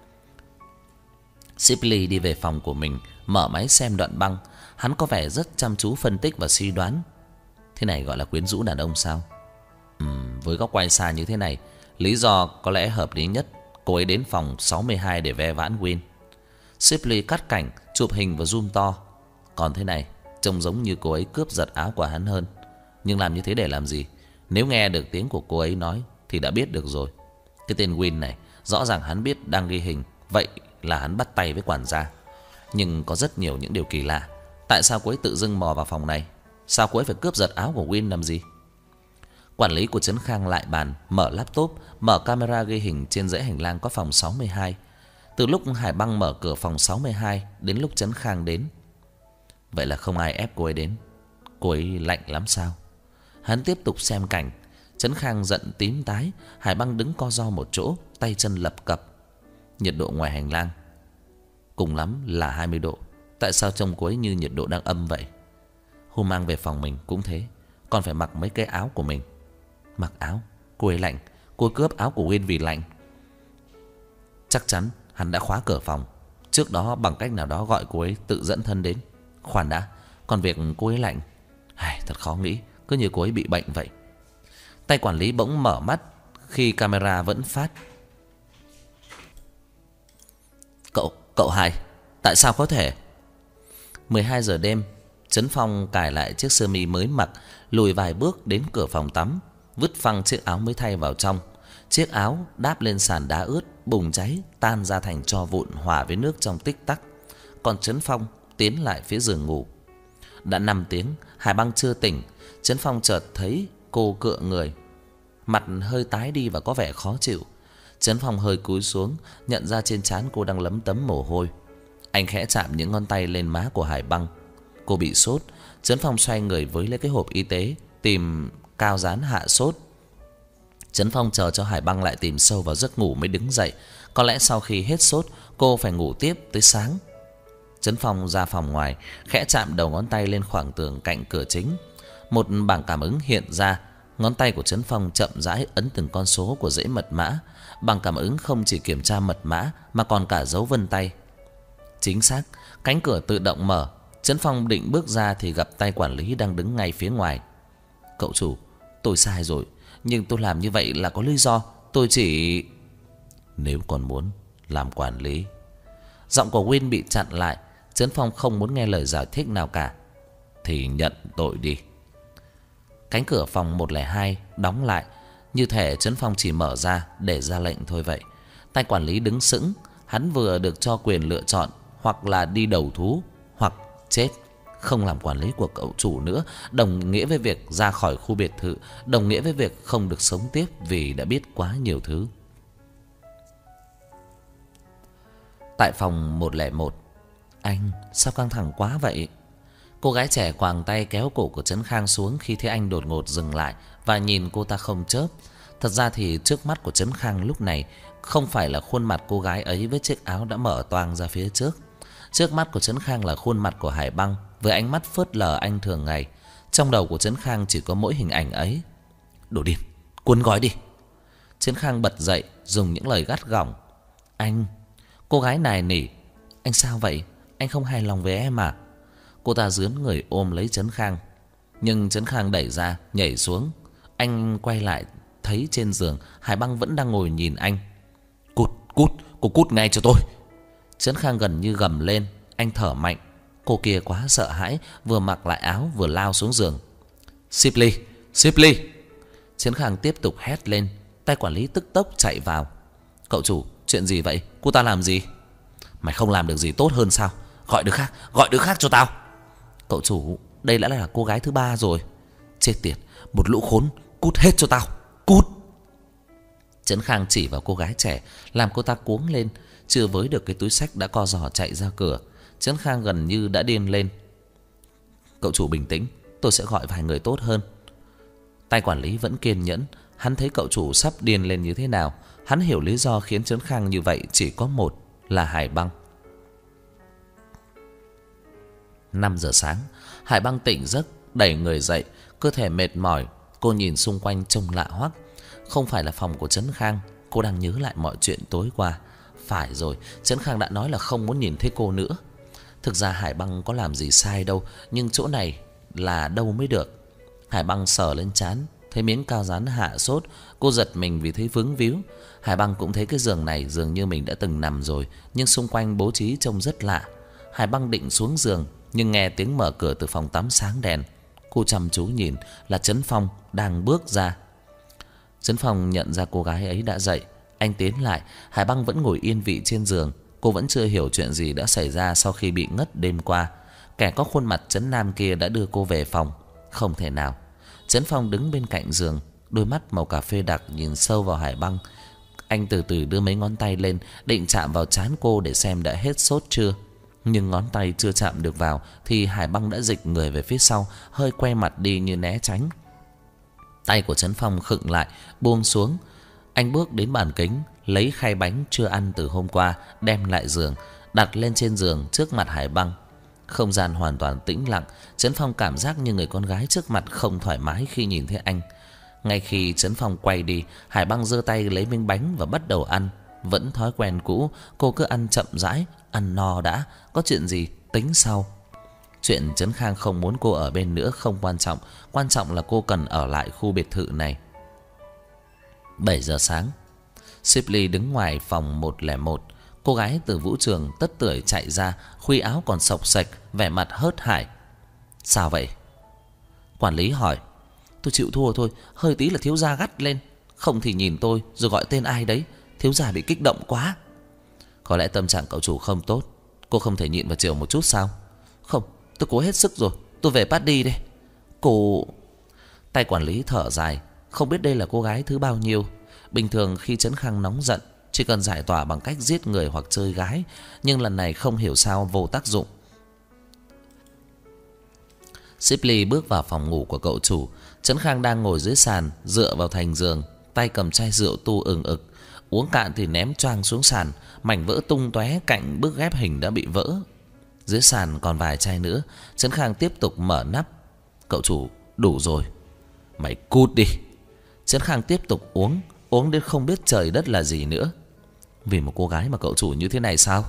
Shipley đi về phòng của mình, mở máy xem đoạn băng. Hắn có vẻ rất chăm chú phân tích và suy đoán. Thế này gọi là quyến rũ đàn ông sao? Ừm, với góc quay xa như thế này, lý do có lẽ hợp lý nhất, cô ấy đến phòng sáu mươi hai để ve vãn Win. Shipley cắt cảnh, chụp hình và zoom to. Còn thế này, trông giống như cô ấy cướp giật áo của hắn hơn. Nhưng làm như thế để làm gì? Nếu nghe được tiếng của cô ấy nói thì đã biết được rồi. Cái tên Win này, rõ ràng hắn biết đang ghi hình, vậy là hắn bắt tay với quản gia. Nhưng có rất nhiều những điều kỳ lạ. Tại sao cô ấy tự dưng mò vào phòng này? Sao cô ấy phải cướp giật áo của Win làm gì? Quản lý của Trấn Khang lại bàn, mở laptop, mở camera ghi hình trên dãy hành lang có phòng sáu mươi hai. Từ lúc Hải Băng mở cửa phòng sáu mươi hai đến lúc Trấn Khang đến. Vậy là không ai ép cô ấy đến. Cô ấy lạnh lắm sao? Hắn tiếp tục xem cảnh. Trấn Khang giận tím tái. Hải Băng đứng co ro một chỗ, tay chân lập cập. Nhiệt độ ngoài hành lang cùng lắm là hai mươi độ. Tại sao trông cô ấy như nhiệt độ đang âm vậy? Hôm mang về phòng mình cũng thế, còn phải mặc mấy cái áo của mình. Mặc áo? Cô ấy lạnh. Cô ấy cướp áo của Win vì lạnh. Chắc chắn hắn đã khóa cửa phòng. Trước đó bằng cách nào đó gọi cô ấy tự dẫn thân đến. Khoan đã, còn việc cô ấy lạnh, ai, thật khó nghĩ. Cứ như cô ấy bị bệnh vậy. Tay quản lý bỗng mở mắt khi camera vẫn phát. Cậu, cậu Hải, tại sao có thể? mười hai giờ đêm, Trấn Phong cài lại chiếc sơ mi mới mặc, lùi vài bước đến cửa phòng tắm, vứt phăng chiếc áo mới thay vào trong. Chiếc áo đáp lên sàn đá ướt, bùng cháy, tan ra thành tro vụn hòa với nước trong tích tắc. Còn Trấn Phong tiến lại phía giường ngủ. Đã năm tiếng, Hải Băng chưa tỉnh. Trấn Phong chợt thấy cô cựa người, mặt hơi tái đi và có vẻ khó chịu. Trấn Phong hơi cúi xuống, nhận ra trên trán cô đang lấm tấm mồ hôi. Anh khẽ chạm những ngón tay lên má của Hải Băng. Cô bị sốt. Trấn Phong xoay người với lấy cái hộp y tế, tìm cao dán hạ sốt. Trấn Phong chờ cho Hải Băng lại tìm sâu vào giấc ngủ mới đứng dậy. Có lẽ sau khi hết sốt, cô phải ngủ tiếp tới sáng. Trấn Phong ra phòng ngoài, khẽ chạm đầu ngón tay lên khoảng tường cạnh cửa chính. Một bảng cảm ứng hiện ra. Ngón tay của Trấn Phong chậm rãi ấn từng con số của dãy mật mã. Bảng cảm ứng không chỉ kiểm tra mật mã mà còn cả dấu vân tay. Chính xác, cánh cửa tự động mở. Trấn Phong định bước ra thì gặp tay quản lý đang đứng ngay phía ngoài. Cậu chủ, tôi sai rồi, nhưng tôi làm như vậy là có lý do. Tôi chỉ... Nếu còn muốn làm quản lý... Giọng của Win bị chặn lại. Trấn Phong không muốn nghe lời giải thích nào cả. Thì nhận tội đi. Cánh cửa phòng một không hai đóng lại, như thể Trấn Phong chỉ mở ra để ra lệnh thôi vậy. Tay quản lý đứng sững. Hắn vừa được cho quyền lựa chọn, hoặc là đi đầu thú, hoặc chết. Không làm quản lý của cậu chủ nữa đồng nghĩa với việc ra khỏi khu biệt thự, đồng nghĩa với việc không được sống tiếp vì đã biết quá nhiều thứ. Tại phòng một không một. Anh, sao căng thẳng quá vậy? Cô gái trẻ quàng tay kéo cổ của Trấn Khang xuống khi thấy anh đột ngột dừng lại và nhìn cô ta không chớp. Thật ra thì trước mắt của Trấn Khang lúc này không phải là khuôn mặt cô gái ấy với chiếc áo đã mở toang ra phía trước. Trước mắt của Trấn Khang là khuôn mặt của Hải Băng với ánh mắt phớt lờ anh thường ngày. Trong đầu của Trấn Khang chỉ có mỗi hình ảnh ấy. Đồ điên, cuốn gói đi. Trấn Khang bật dậy, dùng những lời gắt gỏng. Anh... Cô gái nài nỉ. Anh sao vậy? Anh không hài lòng với em à? Cô ta dướn người ôm lấy Trấn Khang. Nhưng Trấn Khang đẩy ra, nhảy xuống. Anh quay lại, thấy trên giường Hải Băng vẫn đang ngồi nhìn anh. Cút, cút, cô cút ngay cho tôi. Trấn Khang gần như gầm lên. Anh thở mạnh. Cô kia quá sợ hãi, vừa mặc lại áo vừa lao xuống giường. Shipley, Shipley. Trấn Khang tiếp tục hét lên. Tay quản lý tức tốc chạy vào. Cậu chủ, chuyện gì vậy? Cô ta làm gì? Mày không làm được gì tốt hơn sao? Gọi đứa khác, gọi đứa khác cho tao. Cậu chủ, đây đã là cô gái thứ ba rồi. Chết tiệt, một lũ khốn, cút hết cho tao, cút. Trấn Khang chỉ vào cô gái trẻ, làm cô ta cuống lên. Chưa với được cái túi xách đã co giò chạy ra cửa. Trấn Khang gần như đã điên lên. Cậu chủ bình tĩnh, tôi sẽ gọi vài người tốt hơn. Tay quản lý vẫn kiên nhẫn. Hắn thấy cậu chủ sắp điên lên như thế nào. Hắn hiểu lý do khiến Trấn Khang như vậy chỉ có một, là Hải Băng. Năm giờ sáng, Hải Băng tỉnh giấc, đẩy người dậy, cơ thể mệt mỏi. Cô nhìn xung quanh trông lạ hoắc. Không phải là phòng của Trấn Khang. Cô đang nhớ lại mọi chuyện tối qua. Phải rồi, Trấn Khang đã nói là không muốn nhìn thấy cô nữa. Thực ra Hải Băng có làm gì sai đâu, nhưng chỗ này là đâu mới được. Hải Băng sờ lên trán, thấy miếng cao dán hạ sốt. Cô giật mình vì thấy vướng víu. Hải Băng cũng thấy cái giường này dường như mình đã từng nằm rồi, nhưng xung quanh bố trí trông rất lạ. Hải Băng định xuống giường, nhưng nghe tiếng mở cửa từ phòng tắm sáng đèn. Cô chăm chú nhìn, là Trấn Phong đang bước ra. Trấn Phong nhận ra cô gái ấy đã dậy. Anh tiến lại. Hải Băng vẫn ngồi yên vị trên giường. Cô vẫn chưa hiểu chuyện gì đã xảy ra sau khi bị ngất đêm qua. Kẻ có khuôn mặt Trấn Nam kia đã đưa cô về phòng. Không thể nào. Trấn Phong đứng bên cạnh giường, đôi mắt màu cà phê đặc nhìn sâu vào Hải Băng. Anh từ từ đưa mấy ngón tay lên, định chạm vào trán cô để xem đã hết sốt chưa. Nhưng ngón tay chưa chạm được vào thì Hải Băng đã dịch người về phía sau, hơi quay mặt đi như né tránh. Tay của Trấn Phong khựng lại, buông xuống. Anh bước đến bàn kính, lấy khay bánh chưa ăn từ hôm qua, đem lại giường, đặt lên trên giường trước mặt Hải Băng. Không gian hoàn toàn tĩnh lặng. Trấn Phong cảm giác như người con gái trước mặt không thoải mái khi nhìn thấy anh. Ngay khi Trấn Phong quay đi, Hải Băng giơ tay lấy miếng bánh và bắt đầu ăn. Vẫn thói quen cũ, cô cứ ăn chậm rãi, ăn no đã, có chuyện gì tính sau. Chuyện Trấn Khang không muốn cô ở bên nữa không quan trọng, quan trọng là cô cần ở lại khu biệt thự này. Bảy giờ sáng, Shipley đứng ngoài phòng một không một. Cô gái từ vũ trường tất tưởi chạy ra, khuy áo còn xộc xệch, vẻ mặt hớt hải. Sao vậy? Quản lý hỏi. Tôi chịu thua thôi, hơi tí là thiếu gia gắt lên. Không thì nhìn tôi rồi gọi tên ai đấy. Thiếu gia bị kích động quá. Có lẽ tâm trạng cậu chủ không tốt. Cô không thể nhịn vào chiều một chút sao? Không, tôi cố hết sức rồi, tôi về party đây. Cô... Tay quản lý thở dài. Không biết đây là cô gái thứ bao nhiêu. Bình thường khi Trấn Khang nóng giận chỉ cần giải tỏa bằng cách giết người hoặc chơi gái, nhưng lần này không hiểu sao vô tác dụng. Shipley bước vào phòng ngủ của cậu chủ. Trấn Khang đang ngồi dưới sàn, dựa vào thành giường, tay cầm chai rượu tu ừng ực. Uống cạn thì ném choang xuống sàn, mảnh vỡ tung tóe cạnh bức ghép hình đã bị vỡ. Dưới sàn còn vài chai nữa. Trấn Khang tiếp tục mở nắp. Cậu chủ, đủ rồi. Mày cút đi. Trấn Khang tiếp tục uống, uống đến không biết trời đất là gì nữa. Vì một cô gái mà cậu chủ như thế này sao?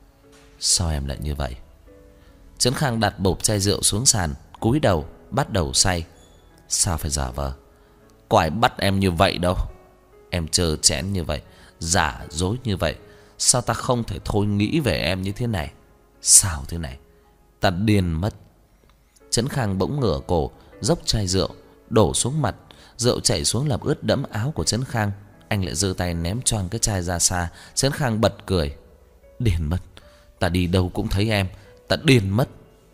Sao em lại như vậy? Trấn Khang đặt bộp chai rượu xuống sàn, cúi đầu bắt đầu say. Sao phải giả vờ? Có ai bắt em như vậy đâu. Em trơ chẽn như vậy, giả dối như vậy, sao ta không thể thôi nghĩ về em như thế này? Sao thế này? Ta điên mất. Trấn Khang bỗng ngửa cổ, dốc chai rượu đổ xuống mặt. Rượu chảy xuống làm ướt đẫm áo của Trấn Khang. Anh lại giơ tay ném choang cái chai ra xa. Trấn Khang bật cười. Điên mất. Ta đi đâu cũng thấy em. Ta điên mất.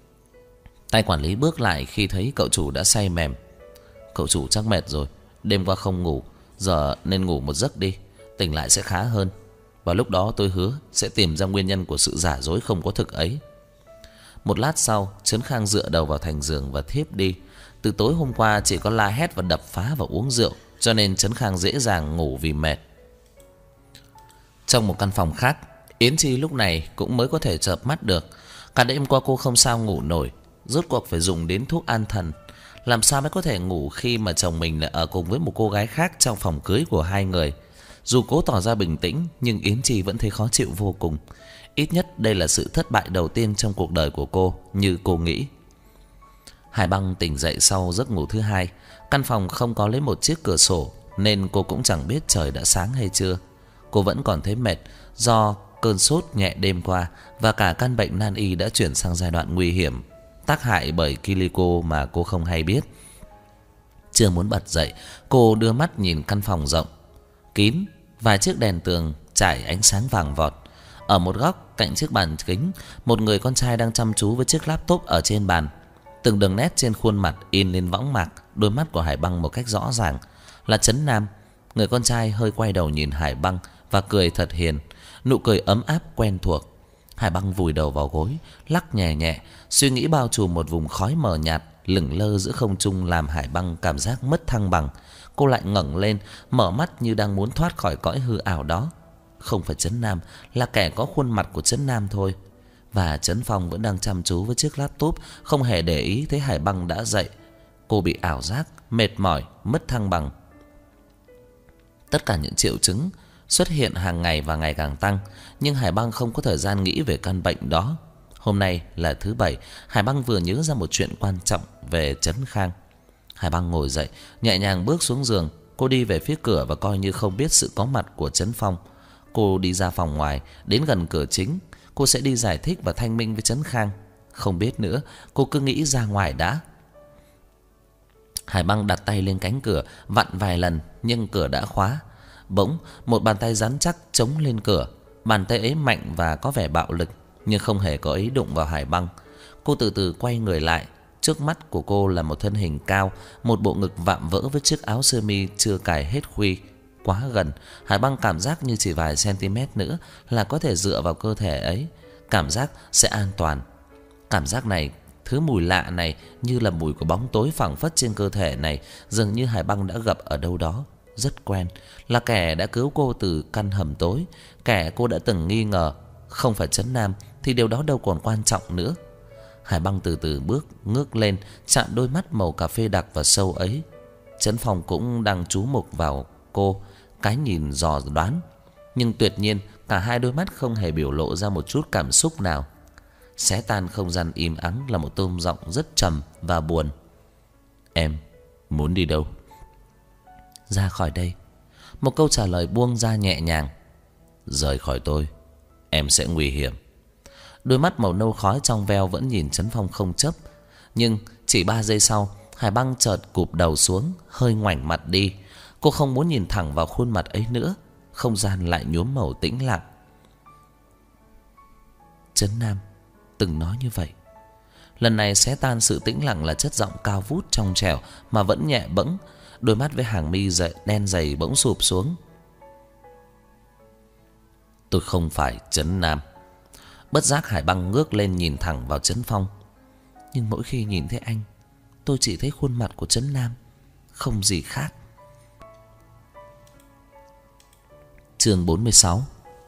Tay quản lý bước lại khi thấy cậu chủ đã say mềm. Cậu chủ chắc mệt rồi, đêm qua không ngủ, giờ nên ngủ một giấc đi, tỉnh lại sẽ khá hơn. Và lúc đó tôi hứa sẽ tìm ra nguyên nhân của sự giả dối không có thực ấy. Một lát sau, Trấn Khang dựa đầu vào thành giường và thiếp đi. Từ tối hôm qua chỉ có la hét và đập phá và uống rượu, cho nên Trấn Khang dễ dàng ngủ vì mệt. Trong một căn phòng khác, Yến Chi lúc này cũng mới có thể chợp mắt được. Cả đêm qua cô không sao ngủ nổi, rốt cuộc phải dùng đến thuốc an thần. Làm sao mới có thể ngủ khi mà chồng mình lại ở cùng với một cô gái khác trong phòng cưới của hai người. Dù cố tỏ ra bình tĩnh, nhưng Yến Chi vẫn thấy khó chịu vô cùng. Ít nhất đây là sự thất bại đầu tiên trong cuộc đời của cô, như cô nghĩ. Hải Băng tỉnh dậy sau giấc ngủ thứ hai. Căn phòng không có lấy một chiếc cửa sổ, nên cô cũng chẳng biết trời đã sáng hay chưa. Cô vẫn còn thấy mệt do cơn sốt nhẹ đêm qua, và cả căn bệnh nan y đã chuyển sang giai đoạn nguy hiểm, tác hại bởi Kilico mà cô không hay biết. Chưa muốn bật dậy, cô đưa mắt nhìn căn phòng rộng, kín, vài chiếc đèn tường trải ánh sáng vàng vọt. Ở một góc cạnh chiếc bàn kính, một người con trai đang chăm chú với chiếc laptop ở trên bàn. Từng đường nét trên khuôn mặt in lên võng mạc đôi mắt của Hải Băng một cách rõ ràng. Là Trấn Nam. Người con trai hơi quay đầu nhìn Hải Băng và cười thật hiền. nụ cười ấm áp quen thuộc. Hải Băng vùi đầu vào gối, lắc nhẹ nhẹ, suy nghĩ bao trùm một vùng khói mờ nhạt lững lơ giữa không trung làm Hải Băng cảm giác mất thăng bằng. Cô lại ngẩng lên, mở mắt như đang muốn thoát khỏi cõi hư ảo đó. Không phải Trấn Nam, là kẻ có khuôn mặt của Trấn Nam thôi. Và Trấn Phong vẫn đang chăm chú với chiếc laptop, không hề để ý thấy Hải Băng đã dậy. Cô bị ảo giác, mệt mỏi, mất thăng bằng. Tất cả những triệu chứng xuất hiện hàng ngày và ngày càng tăng, nhưng Hải Băng không có thời gian nghĩ về căn bệnh đó. Hôm nay là thứ bảy, Hải Băng vừa nhớ ra một chuyện quan trọng về Trấn Khang. Hải Băng ngồi dậy, nhẹ nhàng bước xuống giường. Cô đi về phía cửa và coi như không biết sự có mặt của Trấn Phong. Cô đi ra phòng ngoài, đến gần cửa chính. Cô sẽ đi giải thích và thanh minh với Trấn Khang. Không biết nữa, cô cứ nghĩ ra ngoài đã. Hải Băng đặt tay lên cánh cửa, vặn vài lần nhưng cửa đã khóa. Bỗng một bàn tay rắn chắc chống lên cửa. Bàn tay ấy mạnh và có vẻ bạo lực, nhưng không hề có ý đụng vào Hải Băng. Cô từ từ quay người lại. Trước mắt của cô là một thân hình cao, một bộ ngực vạm vỡ với chiếc áo sơ mi chưa cài hết khuy. Quá gần, Hải Băng cảm giác như chỉ vài cm nữa là có thể dựa vào cơ thể ấy. Cảm giác sẽ an toàn. Cảm giác này, thứ mùi lạ này, như là mùi của bóng tối phảng phất trên cơ thể này, dường như Hải Băng đã gặp ở đâu đó. Rất quen, là kẻ đã cứu cô từ căn hầm tối, kẻ cô đã từng nghi ngờ. Không phải Trấn Nam thì điều đó đâu còn quan trọng nữa. Hải Băng từ từ bước ngước lên, chạm đôi mắt màu cà phê đặc và sâu ấy. Trấn Phong cũng đang chú mục vào cô, cái nhìn dò đoán. Nhưng tuyệt nhiên cả hai đôi mắt không hề biểu lộ ra một chút cảm xúc nào. Xé tan không gian im ắng là một tông giọng rất trầm và buồn. Em muốn đi đâu? Ra khỏi đây. Một câu trả lời buông ra nhẹ nhàng. Rời khỏi tôi, em sẽ nguy hiểm. Đôi mắt màu nâu khói trong veo vẫn nhìn Trấn Phong không chớp. Nhưng chỉ ba giây sau, Hải Băng chợt cụp đầu xuống, hơi ngoảnh mặt đi. Cô không muốn nhìn thẳng vào khuôn mặt ấy nữa. Không gian lại nhuốm màu tĩnh lặng. Trấn Nam từng nói như vậy. Lần này xé tan sự tĩnh lặng là chất giọng cao vút trong trẻo mà vẫn nhẹ bẫng. Đôi mắt với hàng mi dậy đen dày bỗng sụp xuống. Tôi không phải Trấn Nam. Bất giác Hải Băng ngước lên nhìn thẳng vào Trấn Phong. Nhưng mỗi khi nhìn thấy anh, tôi chỉ thấy khuôn mặt của Trấn Nam, không gì khác. Chương bốn mươi sáu.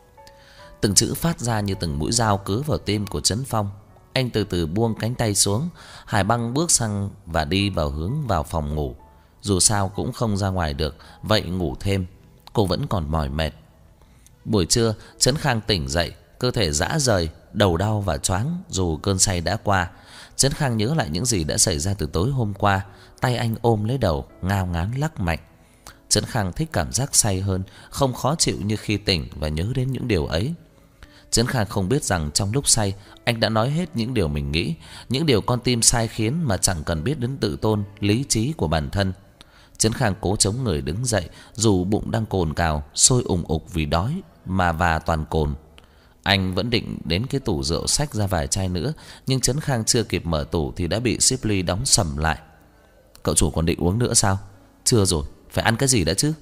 Từng chữ phát ra như từng mũi dao cứa vào tim của Trấn Phong. Anh từ từ buông cánh tay xuống. Hải Băng bước sang và đi vào hướng vào phòng ngủ. Dù sao cũng không ra ngoài được, vậy ngủ thêm. Cô vẫn còn mỏi mệt. Buổi trưa, Trấn Khang tỉnh dậy, cơ thể rã rời, đầu đau và choáng dù cơn say đã qua. Trấn Khang nhớ lại những gì đã xảy ra từ tối hôm qua. Tay anh ôm lấy đầu, ngao ngán lắc mạnh. Trấn Khang thích cảm giác say hơn, không khó chịu như khi tỉnh và nhớ đến những điều ấy. Trấn Khang không biết rằng trong lúc say, anh đã nói hết những điều mình nghĩ, những điều con tim sai khiến mà chẳng cần biết đến tự tôn, lý trí của bản thân. Trấn Khang cố chống người đứng dậy, dù bụng đang cồn cào, sôi ùng ục vì đói mà và toàn cồn. Anh vẫn định đến cái tủ rượu xách ra vài chai nữa, nhưng Trấn Khang chưa kịp mở tủ thì đã bị ship ly đóng sầm lại. Cậu chủ còn định uống nữa sao? Chưa rồi, phải ăn cái gì đã chứ?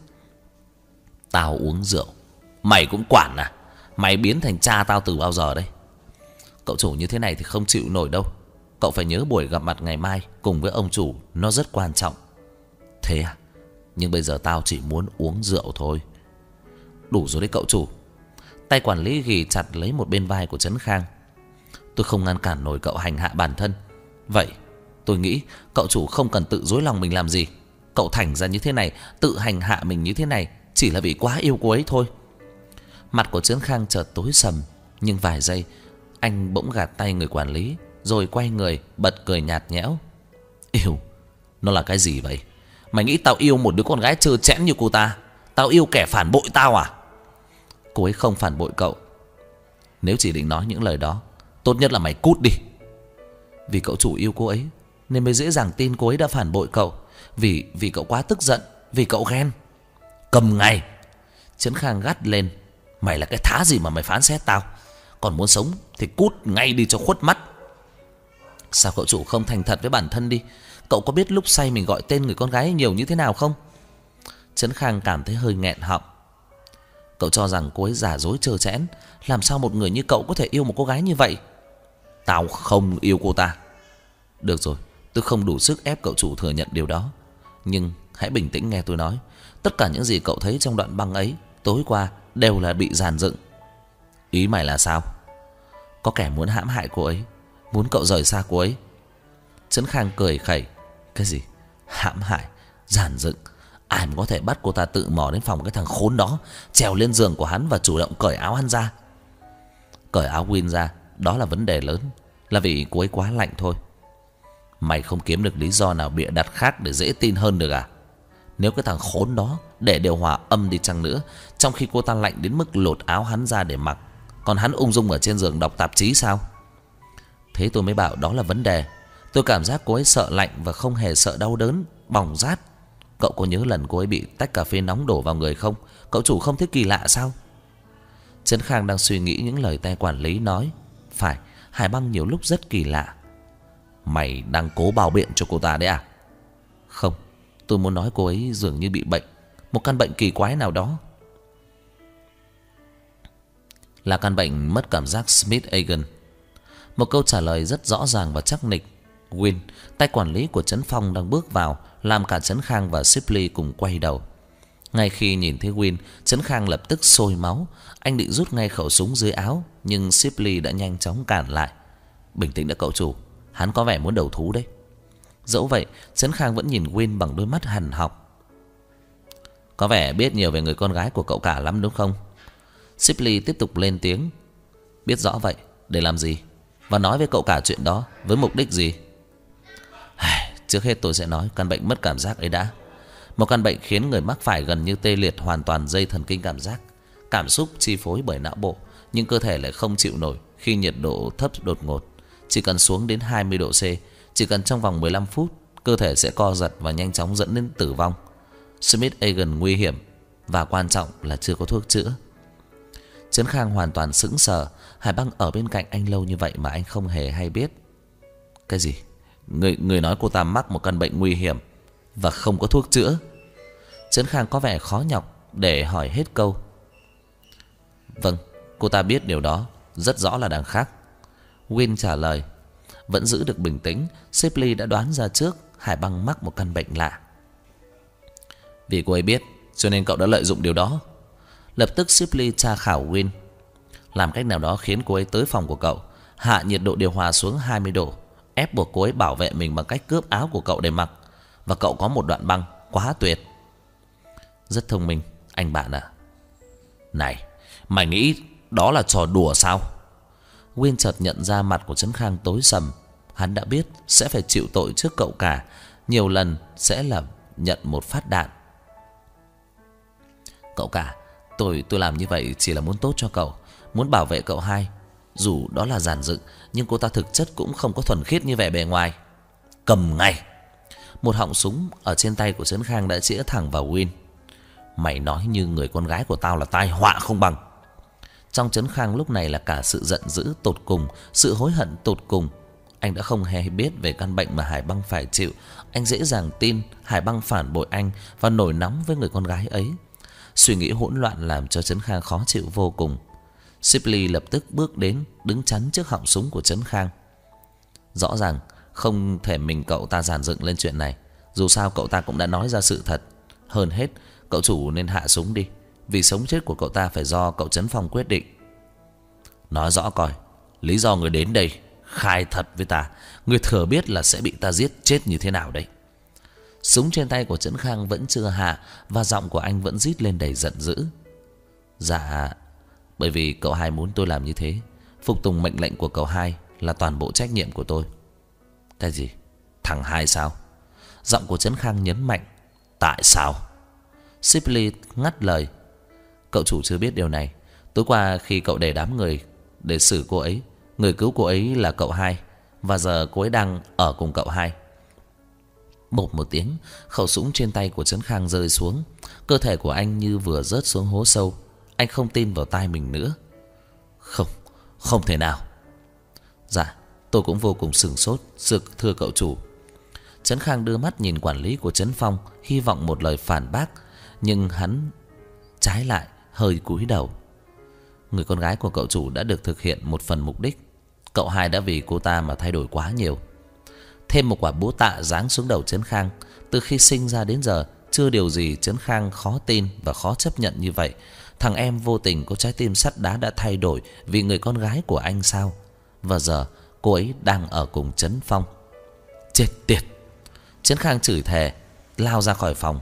Tao uống rượu, mày cũng quản à? Mày biến thành cha tao từ bao giờ đây? Cậu chủ như thế này thì không chịu nổi đâu. Cậu phải nhớ buổi gặp mặt ngày mai cùng với ông chủ, nó rất quan trọng. Thế à? Nhưng bây giờ tao chỉ muốn uống rượu thôi. Đủ rồi đấy cậu chủ. Tay quản lý ghì chặt lấy một bên vai của Trấn Khang. Tôi không ngăn cản nổi cậu hành hạ bản thân. Vậy tôi nghĩ cậu chủ không cần tự dối lòng mình làm gì. Cậu thành ra như thế này, tự hành hạ mình như thế này chỉ là vì quá yêu cô ấy thôi. Mặt của Trấn Khang chợt tối sầm. Nhưng vài giây anh bỗng gạt tay người quản lý, rồi quay người bật cười nhạt nhẽo. Yêu? Nó là cái gì vậy? Mày nghĩ tao yêu một đứa con gái trơ trẽn như cô ta? Tao yêu kẻ phản bội tao à? Cô ấy không phản bội cậu. Nếu chỉ định nói những lời đó, tốt nhất là mày cút đi. Vì cậu chủ yêu cô ấy nên mới dễ dàng tin cô ấy đã phản bội cậu. Vì vì cậu quá tức giận, vì cậu ghen. Cầm ngay! Trấn Khang gắt lên. Mày là cái thá gì mà mày phán xét tao? Còn muốn sống thì cút ngay đi cho khuất mắt. Sao cậu chủ không thành thật với bản thân đi? Cậu có biết lúc say mình gọi tên người con gái nhiều như thế nào không? Trấn Khang cảm thấy hơi nghẹn họng. Cậu cho rằng cô ấy giả dối trơ trẽn. Làm sao một người như cậu có thể yêu một cô gái như vậy? Tao không yêu cô ta. Được rồi, tôi không đủ sức ép cậu chủ thừa nhận điều đó. Nhưng hãy bình tĩnh nghe tôi nói. Tất cả những gì cậu thấy trong đoạn băng ấy tối qua đều là bị dàn dựng. Ý mày là sao? Có kẻ muốn hãm hại cô ấy, muốn cậu rời xa cô ấy. Trấn Khang cười khẩy. Cái gì? Hãm hại? Dàn dựng? Ai mà có thể bắt cô ta tự mò đến phòng cái thằng khốn đó, trèo lên giường của hắn và chủ động cởi áo hắn ra? Cởi áo Win ra, đó là vấn đề lớn. Là vì cô ấy quá lạnh thôi. Mày không kiếm được lý do nào bịa đặt khác để dễ tin hơn được à? Nếu cái thằng khốn đó để điều hòa âm đi chăng nữa, trong khi cô ta lạnh đến mức lột áo hắn ra để mặc, còn hắn ung dung ở trên giường đọc tạp chí sao? Thế tôi mới bảo đó là vấn đề. Tôi cảm giác cô ấy sợ lạnh và không hề sợ đau đớn, bỏng rát. Cậu có nhớ lần cô ấy bị tách cà phê nóng đổ vào người không? Cậu chủ không thấy kỳ lạ sao? Trấn Khang đang suy nghĩ những lời tay quản lý nói. Phải, Hải Băng nhiều lúc rất kỳ lạ. Mày đang cố bào biện cho cô ta đấy à? Không, tôi muốn nói cô ấy dường như bị bệnh, một căn bệnh kỳ quái nào đó. Là căn bệnh mất cảm giác Smith-Agen. Một câu trả lời rất rõ ràng và chắc nịch. Win, tay quản lý của Trấn Phong, đang bước vào, làm cả Trấn Khang và Shipley cùng quay đầu. Ngay khi nhìn thấy Win, Trấn Khang lập tức sôi máu. Anh định rút ngay khẩu súng dưới áo, nhưng Shipley đã nhanh chóng cản lại. Bình tĩnh đã cậu chủ, hắn có vẻ muốn đầu thú đấy. Dẫu vậy, Trấn Khang vẫn nhìn Win bằng đôi mắt hằn học. Có vẻ biết nhiều về người con gái của cậu cả lắm đúng không? Shipley tiếp tục lên tiếng. Biết rõ vậy, để làm gì? Và nói với cậu cả chuyện đó với mục đích gì? Trước hết tôi sẽ nói căn bệnh mất cảm giác ấy đã. Một căn bệnh khiến người mắc phải gần như tê liệt hoàn toàn dây thần kinh cảm giác. Cảm xúc chi phối bởi não bộ, nhưng cơ thể lại không chịu nổi khi nhiệt độ thấp đột ngột. Chỉ cần xuống đến hai mươi độ C, chỉ cần trong vòng mười lăm phút, cơ thể sẽ co giật và nhanh chóng dẫn đến tử vong. Smith-Agen nguy hiểm, và quan trọng là chưa có thuốc chữa. Trấn Khang hoàn toàn sững sờ. Hải Băng ở bên cạnh anh lâu như vậy mà anh không hề hay biết. Cái gì? Người, người nói cô ta mắc một căn bệnh nguy hiểm và không có thuốc chữa? Trấn Khang có vẻ khó nhọc để hỏi hết câu. Vâng, cô ta biết điều đó, rất rõ là đằng khác. Win trả lời. Vẫn giữ được bình tĩnh, Shipley đã đoán ra trước Hải Băng mắc một căn bệnh lạ. Vì cô ấy biết, cho nên cậu đã lợi dụng điều đó. Lập tức Shipley tra khảo Win. Làm cách nào đó khiến cô ấy tới phòng của cậu, hạ nhiệt độ điều hòa xuống hai mươi độ, ép buộc cô ấy bảo vệ mình bằng cách cướp áo của cậu để mặc. Và cậu có một đoạn băng quá tuyệt. Rất thông minh, anh bạn à. Này, mày nghĩ đó là trò đùa sao? Win chợt nhận ra mặt của Trấn Khang tối sầm. Hắn đã biết sẽ phải chịu tội trước cậu cả, nhiều lần sẽ là nhận một phát đạn. Cậu cả, tôi tôi làm như vậy chỉ là muốn tốt cho cậu, muốn bảo vệ cậu hai. Dù đó là dàn dựng, nhưng cô ta thực chất cũng không có thuần khiết như vẻ bề ngoài. Cầm ngay. Một họng súng ở trên tay của Trấn Khang đã chĩa thẳng vào Win. Mày nói như người con gái của tao là tai họa không bằng. Trong Trấn Khang lúc này là cả sự giận dữ tột cùng, sự hối hận tột cùng. Anh đã không hề biết về căn bệnh mà Hải Băng phải chịu. Anh dễ dàng tin Hải Băng phản bội anh và nổi nóng với người con gái ấy. Suy nghĩ hỗn loạn làm cho Trấn Khang khó chịu vô cùng. Shipley lập tức bước đến, đứng chắn trước họng súng của Trấn Khang. Rõ ràng không thể mình cậu ta dàn dựng lên chuyện này. Dù sao cậu ta cũng đã nói ra sự thật. Hơn hết, cậu chủ nên hạ súng đi, vì sống chết của cậu ta phải do cậu Trấn Phong quyết định. Nói rõ coi, lý do người đến đây, khai thật với ta. Người thừa biết là sẽ bị ta giết chết như thế nào đấy. Súng trên tay của Trấn Khang vẫn chưa hạ, và giọng của anh vẫn rít lên đầy giận dữ. Dạ, bởi vì cậu hai muốn tôi làm như thế. Phục tùng mệnh lệnh của cậu hai là toàn bộ trách nhiệm của tôi. Cái gì? Thằng hai sao? Giọng của Trấn Khang nhấn mạnh. Tại sao? Shipley ngắt lời. Cậu chủ chưa biết điều này. Tối qua khi cậu để đám người để xử cô ấy, người cứu cô ấy là cậu hai, và giờ cô ấy đang ở cùng cậu hai. Bột một tiếng, khẩu súng trên tay của Trấn Khang rơi xuống. Cơ thể của anh như vừa rớt xuống hố sâu. Anh không tin vào tai mình nữa. Không, không thể nào. Dạ, tôi cũng vô cùng sửng sốt, sực thưa cậu chủ. Trấn Khang đưa mắt nhìn quản lý của Trấn Phong, hy vọng một lời phản bác. Nhưng hắn trái lại hơi cúi đầu. Người con gái của cậu chủ đã được thực hiện một phần mục đích. Cậu hai đã vì cô ta mà thay đổi quá nhiều. Thêm một quả búa tạ giáng xuống đầu Trấn Khang. Từ khi sinh ra đến giờ, chưa điều gì Trấn Khang khó tin và khó chấp nhận như vậy. Thằng em vô tình có trái tim sắt đá đã thay đổi vì người con gái của anh sao? Và giờ cô ấy đang ở cùng Trấn Phong. Chết tiệt! Trấn Khang chửi thề, lao ra khỏi phòng.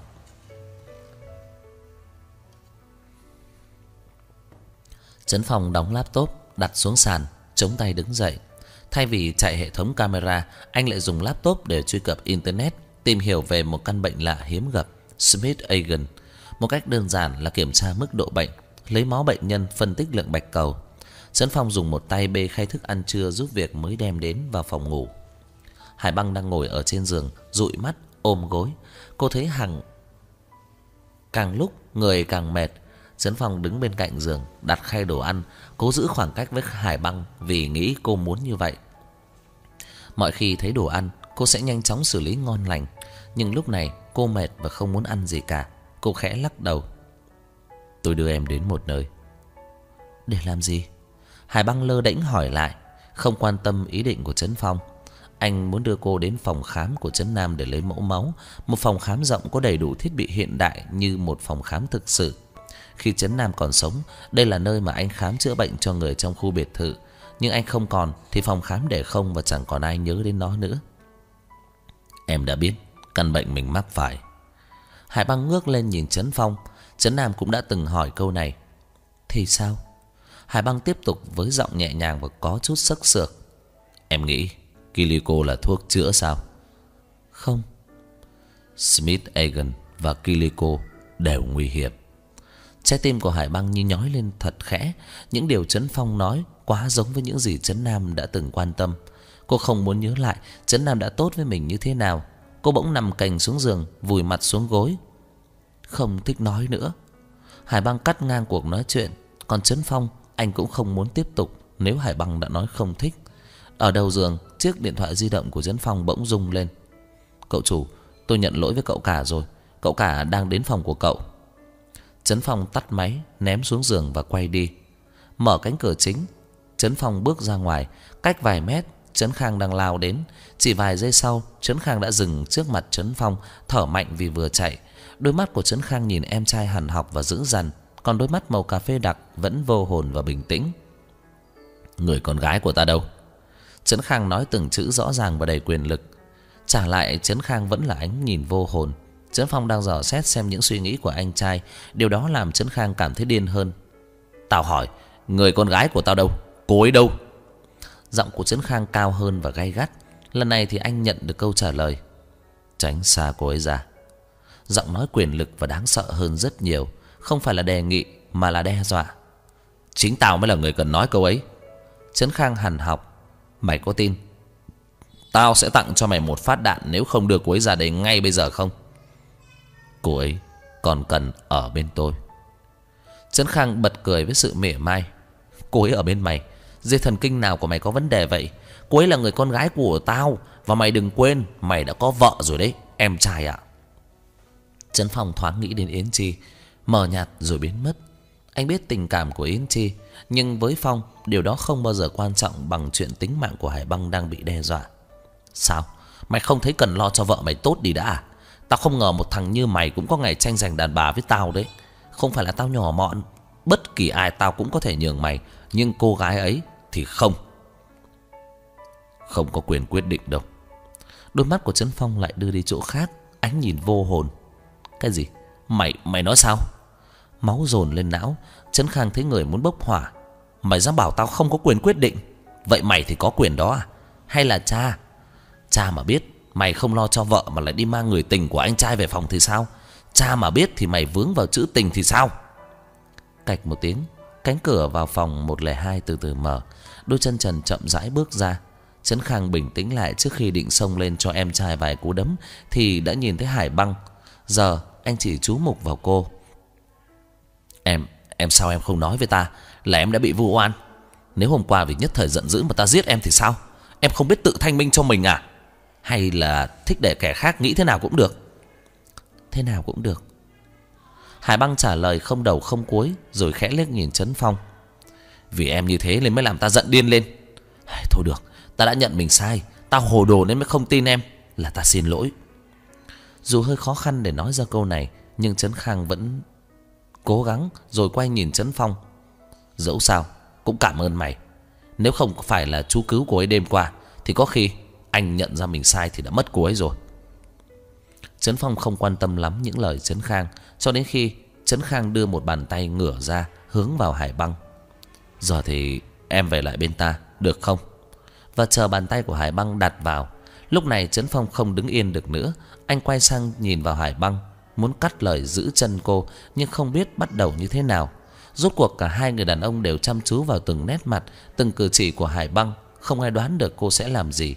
Trấn Phong đóng laptop, đặt xuống sàn, chống tay đứng dậy. Thay vì chạy hệ thống camera, anh lại dùng laptop để truy cập internet, tìm hiểu về một căn bệnh lạ hiếm gặp, Smith-Agen. Một cách đơn giản là kiểm tra mức độ bệnh, lấy máu bệnh nhân, phân tích lượng bạch cầu. Trấn Phong dùng một tay bê khay thức ăn trưa giúp việc mới đem đến vào phòng ngủ. Hải Băng đang ngồi ở trên giường, dụi mắt, ôm gối. Cô thấy Hằng càng lúc người càng mệt. Trấn Phong đứng bên cạnh giường, đặt khay đồ ăn, cố giữ khoảng cách với Hải Băng vì nghĩ cô muốn như vậy. Mọi khi thấy đồ ăn, cô sẽ nhanh chóng xử lý ngon lành. Nhưng lúc này cô mệt và không muốn ăn gì cả. Cô khẽ lắc đầu. Tôi đưa em đến một nơi. Để làm gì? Hải Băng lơ đễnh hỏi lại, không quan tâm ý định của Trấn Phong. Anh muốn đưa cô đến phòng khám của Trấn Nam để lấy mẫu máu. Một phòng khám rộng có đầy đủ thiết bị hiện đại như một phòng khám thực sự. Khi Trấn Nam còn sống, đây là nơi mà anh khám chữa bệnh cho người trong khu biệt thự. Nhưng anh không còn thì phòng khám để không và chẳng còn ai nhớ đến nó nữa. Em đã biết căn bệnh mình mắc phải. Hải Băng ngước lên nhìn Trấn Phong. Trấn Nam cũng đã từng hỏi câu này. Thì sao? Hải Băng tiếp tục với giọng nhẹ nhàng và có chút sấc sược. Em nghĩ Kilico là thuốc chữa sao? Không. Smith-Agen và Kilico đều nguy hiểm. Trái tim của Hải Băng như nhói lên thật khẽ. Những điều Trấn Phong nói quá giống với những gì Trấn Nam đã từng quan tâm. Cô không muốn nhớ lại Trấn Nam đã tốt với mình như thế nào. Cô bỗng nằm cành xuống giường, vùi mặt xuống gối. Không thích nói nữa. Hải Băng cắt ngang cuộc nói chuyện. Còn Trấn Phong, anh cũng không muốn tiếp tục nếu Hải Băng đã nói không thích. Ở đầu giường, chiếc điện thoại di động của Trấn Phong bỗng rung lên. Cậu chủ, tôi nhận lỗi với cậu cả rồi. Cậu cả đang đến phòng của cậu. Trấn Phong tắt máy, ném xuống giường và quay đi. Mở cánh cửa chính, Trấn Phong bước ra ngoài. Cách vài mét, Trấn Khang đang lao đến. Chỉ vài giây sau, Trấn Khang đã dừng trước mặt Trấn Phong, thở mạnh vì vừa chạy. Đôi mắt của Trấn Khang nhìn em trai hằn học và dữ dằn, còn đôi mắt màu cà phê đặc vẫn vô hồn và bình tĩnh. Người con gái của ta đâu? Trấn Khang nói từng chữ rõ ràng và đầy quyền lực. Trả lại Trấn Khang vẫn là ánh nhìn vô hồn. Trấn Phong đang dò xét xem những suy nghĩ của anh trai. Điều đó làm Trấn Khang cảm thấy điên hơn. Tao hỏi, người con gái của tao đâu? Cô ấy đâu? Giọng của Trấn Khang cao hơn và gay gắt. Lần này thì anh nhận được câu trả lời. Tránh xa cô ấy ra. Giọng nói quyền lực và đáng sợ hơn rất nhiều. Không phải là đề nghị mà là đe dọa. Chính tao mới là người cần nói câu ấy. Trấn Khang hằn học. Mày có tin tao sẽ tặng cho mày một phát đạn nếu không đưa cô ấy ra đây ngay bây giờ không? Cô ấy còn cần ở bên tôi. Trấn Khang bật cười với sự mỉa mai. Cô ấy ở bên mày? Dây thần kinh nào của mày có vấn đề vậy? Cô ấy là người con gái của tao. Và mày đừng quên, mày đã có vợ rồi đấy, em trai ạ. Trấn Phong thoáng nghĩ đến Yến Chi, mờ nhạt rồi biến mất. Anh biết tình cảm của Yến Chi, nhưng với Phong, điều đó không bao giờ quan trọng bằng chuyện tính mạng của Hải Băng đang bị đe dọa. Sao? Mày không thấy cần lo cho vợ mày tốt đi đã à? Tao không ngờ một thằng như mày cũng có ngày tranh giành đàn bà với tao đấy. Không phải là tao nhỏ mọn, bất kỳ ai tao cũng có thể nhường mày, nhưng cô gái ấy thì không. Không có quyền quyết định đâu. Đôi mắt của Trấn Phong lại đưa đi chỗ khác, ánh nhìn vô hồn. Cái gì? Mày, mày nói sao? Máu dồn lên não, Trấn Khang thấy người muốn bốc hỏa. Mày dám bảo tao không có quyền quyết định? Vậy mày thì có quyền đó à? Hay là cha? Cha mà biết mày không lo cho vợ mà lại đi mang người tình của anh trai về phòng thì sao? Cha mà biết thì mày vướng vào chữ tình thì sao? Cạch một tiếng, cánh cửa vào phòng một không hai từ từ mở. Đôi chân trần chậm rãi bước ra. Trấn Khang bình tĩnh lại trước khi định xông lên cho em trai vài cú đấm thì đã nhìn thấy Hải Băng. Giờ anh chỉ chú mục vào cô. Em, em sao em không nói với ta là em đã bị vu oan? Nếu hôm qua vì nhất thời giận dữ mà ta giết em thì sao? Em không biết tự thanh minh cho mình à? Hay là thích để kẻ khác nghĩ thế nào cũng được? Thế nào cũng được. Hải Băng trả lời không đầu không cuối, rồi khẽ liếc nhìn Trấn Phong. Vì em như thế nên mới làm ta giận điên lên. Thôi được, ta đã nhận mình sai. Ta hồ đồ nên mới không tin em. Là ta xin lỗi. Dù hơi khó khăn để nói ra câu này, nhưng Trấn Khang vẫn cố gắng, rồi quay nhìn Trấn Phong. Dẫu sao cũng cảm ơn mày. Nếu không phải là chú cứu cô ấy đêm qua, thì có khi anh nhận ra mình sai thì đã mất cô ấy rồi. Trấn Phong không quan tâm lắm những lời Trấn Khang, cho đến khi Trấn Khang đưa một bàn tay ngửa ra hướng vào Hải Băng. Giờ thì em về lại bên ta, được không? Và chờ bàn tay của Hải Băng đặt vào. Lúc này Trấn Phong không đứng yên được nữa. Anh quay sang nhìn vào Hải Băng, muốn cắt lời giữ chân cô, nhưng không biết bắt đầu như thế nào. Rốt cuộc cả hai người đàn ông đều chăm chú vào từng nét mặt, từng cử chỉ của Hải Băng. Không ai đoán được cô sẽ làm gì.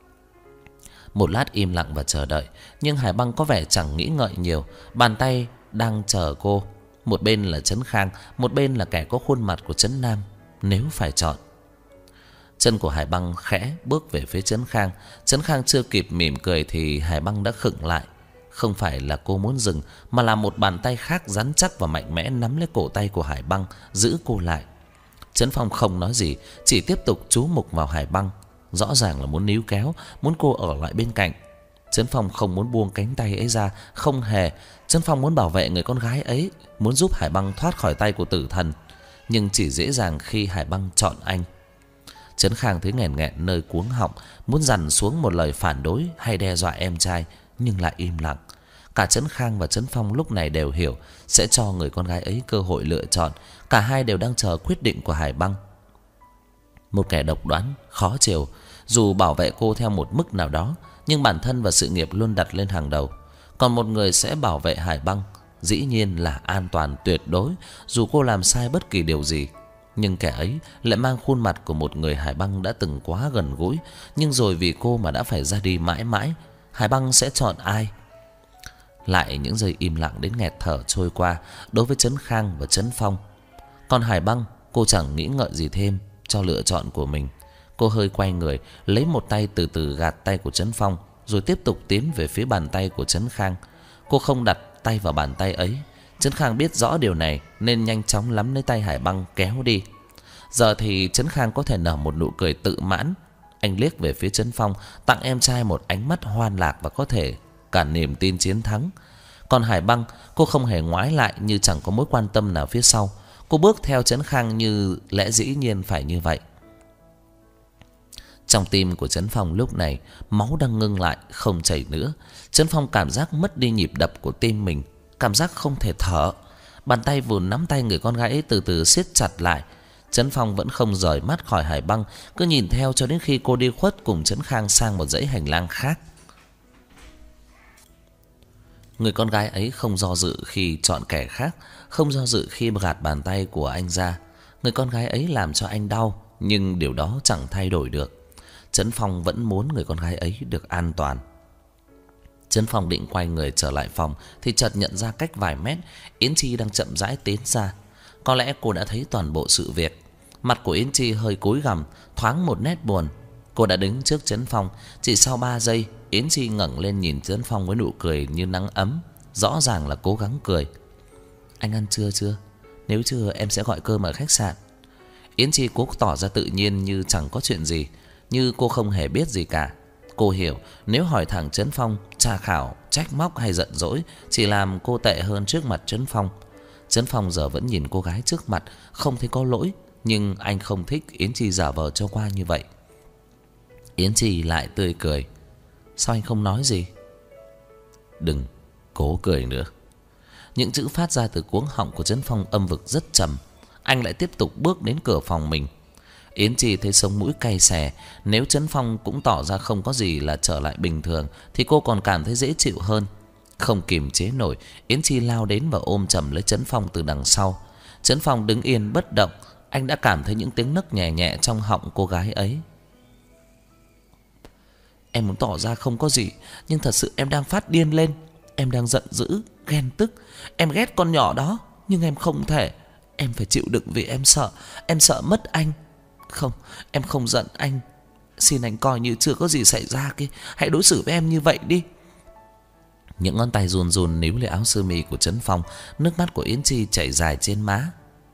Một lát im lặng và chờ đợi, nhưng Hải Băng có vẻ chẳng nghĩ ngợi nhiều. Bàn tay đang chờ cô. Một bên là Trấn Khang, một bên là kẻ có khuôn mặt của Trấn Nam. Nếu phải chọn. Chân của Hải Băng khẽ bước về phía Trấn Khang. Trấn Khang chưa kịp mỉm cười thì Hải Băng đã khựng lại. Không phải là cô muốn dừng, mà là một bàn tay khác rắn chắc và mạnh mẽ nắm lấy cổ tay của Hải Băng, giữ cô lại. Trấn Phong không nói gì, chỉ tiếp tục chú mục vào Hải Băng. Rõ ràng là muốn níu kéo, muốn cô ở lại bên cạnh. Trấn Phong không muốn buông cánh tay ấy ra, không hề. Trấn Phong muốn bảo vệ người con gái ấy, muốn giúp Hải Băng thoát khỏi tay của tử thần, nhưng chỉ dễ dàng khi Hải Băng chọn anh. Trấn Khang thấy nghẹn nghẹn nơi cuống họng, muốn dằn xuống một lời phản đối hay đe dọa em trai, nhưng lại im lặng. Cả Trấn Khang và Trấn Phong lúc này đều hiểu sẽ cho người con gái ấy cơ hội lựa chọn. Cả hai đều đang chờ quyết định của Hải Băng. Một kẻ độc đoán, khó chiều, dù bảo vệ cô theo một mức nào đó, nhưng bản thân và sự nghiệp luôn đặt lên hàng đầu. Còn một người sẽ bảo vệ Hải Băng, dĩ nhiên là an toàn tuyệt đối, dù cô làm sai bất kỳ điều gì. Nhưng kẻ ấy lại mang khuôn mặt của một người Hải Băng đã từng quá gần gũi, nhưng rồi vì cô mà đã phải ra đi mãi mãi. Hải Băng sẽ chọn ai? Lại những giây im lặng đến nghẹt thở trôi qua đối với Trấn Khang và Trấn Phong. Còn Hải Băng, cô chẳng nghĩ ngợi gì thêm cho lựa chọn của mình. Cô hơi quay người, lấy một tay từ từ gạt tay của Trấn Phong, rồi tiếp tục tiến về phía bàn tay của Trấn Khang. Cô không đặt tay vào bàn tay ấy. Trấn Khang biết rõ điều này nên nhanh chóng nắm lấy tay Hải Băng kéo đi. Giờ thì Trấn Khang có thể nở một nụ cười tự mãn. Anh liếc về phía Trấn Phong, tặng em trai một ánh mắt hoan lạc và có thể cả niềm tin chiến thắng. Còn Hải Băng, cô không hề ngoái lại như chẳng có mối quan tâm nào phía sau. Cô bước theo Trấn Khang như lẽ dĩ nhiên phải như vậy. Trong tim của Trấn Phong lúc này, máu đang ngưng lại, không chảy nữa. Trấn Phong cảm giác mất đi nhịp đập của tim mình, cảm giác không thể thở. Bàn tay vừa nắm tay người con gái ấy từ từ siết chặt lại. Trấn Phong vẫn không rời mắt khỏi Hải Băng, cứ nhìn theo cho đến khi cô đi khuất cùng Trấn Khang sang một dãy hành lang khác. Người con gái ấy không do dự khi chọn kẻ khác, không do dự khi gạt bàn tay của anh ra. Người con gái ấy làm cho anh đau, nhưng điều đó chẳng thay đổi được. Trấn Phong vẫn muốn người con gái ấy được an toàn. Trấn Phong định quay người trở lại phòng thì chợt nhận ra cách vài mét, Yến Chi đang chậm rãi tiến ra. Có lẽ cô đã thấy toàn bộ sự việc. Mặt của Yến Chi hơi cúi gằm, thoáng một nét buồn. Cô đã đứng trước Trấn Phong. Chỉ sau ba giây, Yến Chi ngẩng lên nhìn Trấn Phong với nụ cười như nắng ấm, rõ ràng là cố gắng cười. Anh ăn trưa chưa? Nếu chưa em sẽ gọi cơm ở khách sạn. Yến Chi cố tỏ ra tự nhiên như chẳng có chuyện gì, như cô không hề biết gì cả. Cô hiểu nếu hỏi thẳng Trấn Phong, tra khảo, trách móc hay giận dỗi chỉ làm cô tệ hơn trước mặt Trấn Phong. Trấn Phong giờ vẫn nhìn cô gái trước mặt, không thấy có lỗi, nhưng anh không thích Yến Chi giả vờ cho qua như vậy. Yến Chi lại tươi cười. Sao anh không nói gì? Đừng cố cười nữa. Những chữ phát ra từ cuống họng của Trấn Phong âm vực rất trầm. Anh lại tiếp tục bước đến cửa phòng mình. Yến Chi thấy sống mũi cay xè. Nếu Trấn Phong cũng tỏ ra không có gì là trở lại bình thường thì cô còn cảm thấy dễ chịu hơn. Không kiềm chế nổi, Yến Chi lao đến và ôm chầm lấy Trấn Phong từ đằng sau. Trấn Phong đứng yên bất động. Anh đã cảm thấy những tiếng nấc nhẹ nhẹ trong họng cô gái ấy. Em muốn tỏ ra không có gì, nhưng thật sự em đang phát điên lên. Em đang giận dữ, ghen tức. Em ghét con nhỏ đó, nhưng em không thể. Em phải chịu đựng vì em sợ. Em sợ mất anh. Không, em không giận anh. Xin anh coi như chưa có gì xảy ra kia. Hãy đối xử với em như vậy đi. Những ngón tay run run níu lấy áo sơ mi của Trấn Phong. Nước mắt của Yến Chi chảy dài trên má.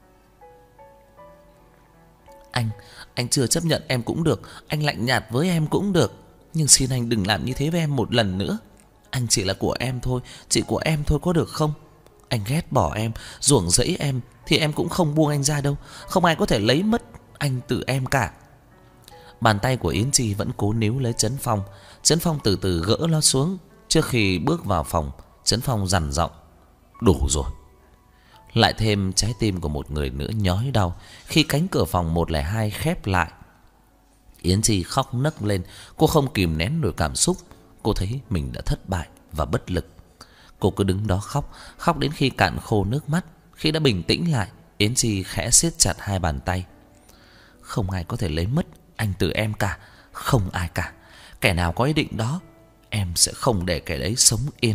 Anh, anh chưa chấp nhận em cũng được, anh lạnh nhạt với em cũng được, nhưng xin anh đừng làm như thế với em một lần nữa. Anh chỉ là của em thôi, chỉ của em thôi có được không? Anh ghét bỏ em, ruồng rẫy em thì em cũng không buông anh ra đâu. Không ai có thể lấy mất anh từ em cả. Bàn tay của Yến Chi vẫn cố níu lấy Trấn Phong. Trấn Phong từ từ gỡ nó xuống. Trước khi bước vào phòng, Trấn Phong dằn giọng: đủ rồi. Lại thêm trái tim của một người nữa nhói đau khi cánh cửa phòng một không hai khép lại. Yến Chi khóc nấc lên. Cô không kìm nén nổi cảm xúc. Cô thấy mình đã thất bại và bất lực. Cô cứ đứng đó khóc, khóc đến khi cạn khô nước mắt. Khi đã bình tĩnh lại, Yến Chi khẽ siết chặt hai bàn tay. Không ai có thể lấy mất anh từ em cả. Không ai cả. Kẻ nào có ý định đó, em sẽ không để kẻ đấy sống yên.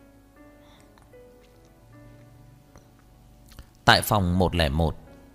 Tại phòng một không một.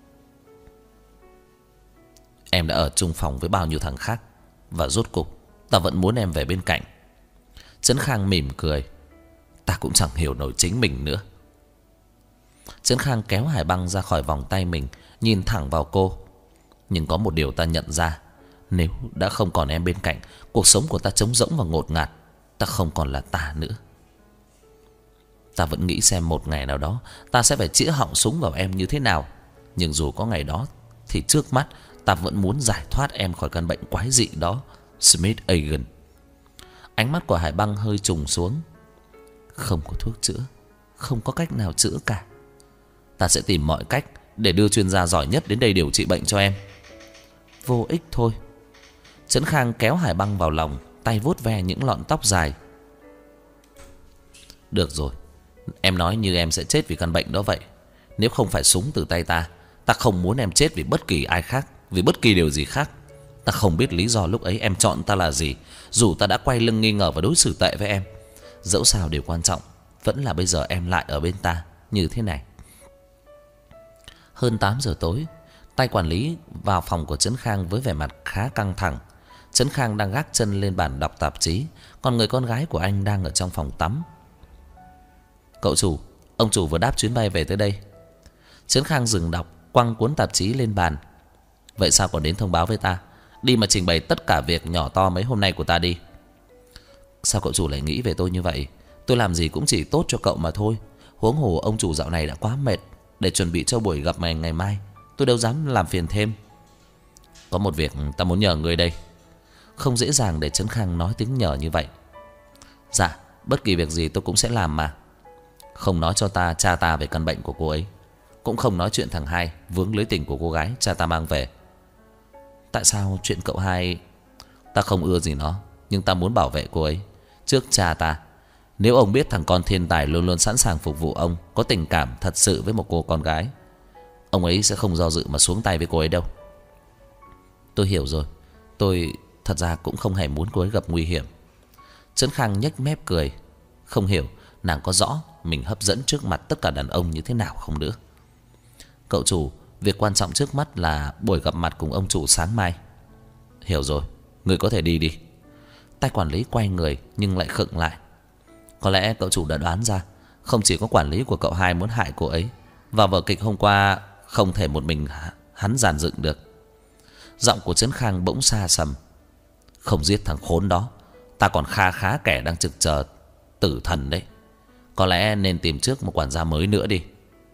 Em đã ở chung phòng với bao nhiêu thằng khác, và rốt cục ta vẫn muốn em về bên cạnh. Trấn Khang mỉm cười. Ta cũng chẳng hiểu nổi chính mình nữa. Trấn Khang kéo Hải Băng ra khỏi vòng tay mình, nhìn thẳng vào cô. Nhưng có một điều ta nhận ra. Nếu đã không còn em bên cạnh, cuộc sống của ta trống rỗng và ngột ngạt. Ta không còn là ta nữa. Ta vẫn nghĩ xem một ngày nào đó ta sẽ phải chĩa họng súng vào em như thế nào. Nhưng dù có ngày đó thì trước mắt ta vẫn muốn giải thoát em khỏi căn bệnh quái dị đó, Smith Agan. Ánh mắt của Hải Băng hơi trùng xuống. Không có thuốc chữa, không có cách nào chữa cả. Ta sẽ tìm mọi cách để đưa chuyên gia giỏi nhất đến đây điều trị bệnh cho em. Vô ích thôi. Trấn Khang kéo Hải Băng vào lòng, tay vuốt ve những lọn tóc dài. Được rồi, em nói như em sẽ chết vì căn bệnh đó vậy. Nếu không phải súng từ tay ta, ta không muốn em chết vì bất kỳ ai khác, vì bất kỳ điều gì khác. Ta không biết lý do lúc ấy em chọn ta là gì, dù ta đã quay lưng nghi ngờ và đối xử tệ với em. Dẫu sao điều quan trọng vẫn là bây giờ em lại ở bên ta như thế này. Hơn tám giờ tối, tay quản lý vào phòng của Trấn Khang với vẻ mặt khá căng thẳng. Trấn Khang đang gác chân lên bàn đọc tạp chí, còn người con gái của anh đang ở trong phòng tắm. Cậu chủ, ông chủ vừa đáp chuyến bay về tới đây. Trấn Khang dừng đọc, quăng cuốn tạp chí lên bàn. Vậy sao còn đến thông báo với ta? Đi mà trình bày tất cả việc nhỏ to mấy hôm nay của ta đi. Sao cậu chủ lại nghĩ về tôi như vậy? Tôi làm gì cũng chỉ tốt cho cậu mà thôi. Huống hồ ông chủ dạo này đã quá mệt. Để chuẩn bị cho buổi gặp mày ngày mai, tôi đâu dám làm phiền thêm. Có một việc ta muốn nhờ người đây. Không dễ dàng để Trấn Khang nói tiếng nhờ như vậy. Dạ, bất kỳ việc gì tôi cũng sẽ làm mà. Không nói cho ta cha ta về căn bệnh của cô ấy. Cũng không nói chuyện thằng Hai vướng lưới tình của cô gái cha ta mang về. Tại sao chuyện cậu Hai? Ta không ưa gì nó, nhưng ta muốn bảo vệ cô ấy trước cha ta. Nếu ông biết thằng con thiên tài luôn luôn sẵn sàng phục vụ ông, có tình cảm thật sự với một cô con gái, ông ấy sẽ không do dự mà xuống tay với cô ấy đâu. Tôi hiểu rồi. Tôi thật ra cũng không hề muốn cô ấy gặp nguy hiểm. Trấn Khang nhếch mép cười. Không hiểu nàng có rõ mình hấp dẫn trước mặt tất cả đàn ông như thế nào không nữa. Cậu chủ, việc quan trọng trước mắt là buổi gặp mặt cùng ông chủ sáng mai. Hiểu rồi, người có thể đi đi. Tay quản lý quay người nhưng lại khựng lại. Có lẽ cậu chủ đã đoán ra, không chỉ có quản lý của cậu Hai muốn hại cô ấy, và vở kịch hôm qua không thể một mình hắn dàn dựng được. Giọng của Trấn Khang bỗng xa sầm. Không giết thằng khốn đó, ta còn kha khá kẻ đang trực chờ tử thần đấy. Có lẽ nên tìm trước một quản gia mới nữa đi.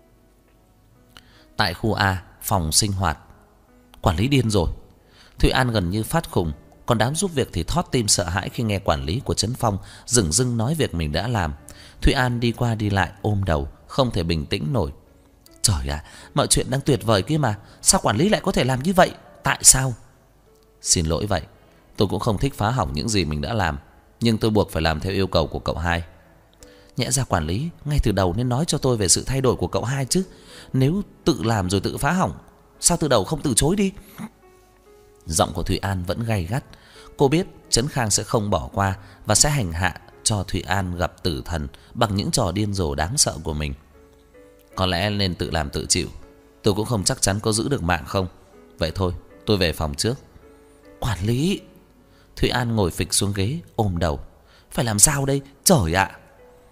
Tại khu A, phòng sinh hoạt. Quản lý điên rồi. Thụy An gần như phát khùng, còn đám giúp việc thì thót tim sợ hãi khi nghe quản lý của Trấn Phong dửng dưng nói việc mình đã làm. Thụy An đi qua đi lại ôm đầu, không thể bình tĩnh nổi. Trời ạ, mọi chuyện đang tuyệt vời kia mà, sao quản lý lại có thể làm như vậy? Tại sao? Xin lỗi vậy, tôi cũng không thích phá hỏng những gì mình đã làm, nhưng tôi buộc phải làm theo yêu cầu của cậu Hai. Nhẽ ra quản lý ngay từ đầu nên nói cho tôi về sự thay đổi của cậu Hai chứ. Nếu tự làm rồi tự phá hỏng, sao từ đầu không từ chối đi? Giọng của Thụy An vẫn gay gắt. Cô biết Trấn Khang sẽ không bỏ qua và sẽ hành hạ cho Thụy An gặp tử thần bằng những trò điên rồ đáng sợ của mình. Có lẽ nên tự làm tự chịu. Tôi cũng không chắc chắn có giữ được mạng không. Vậy thôi, tôi về phòng trước. Quản lý! Thụy An ngồi phịch xuống ghế ôm đầu. Phải làm sao đây? Trời ạ!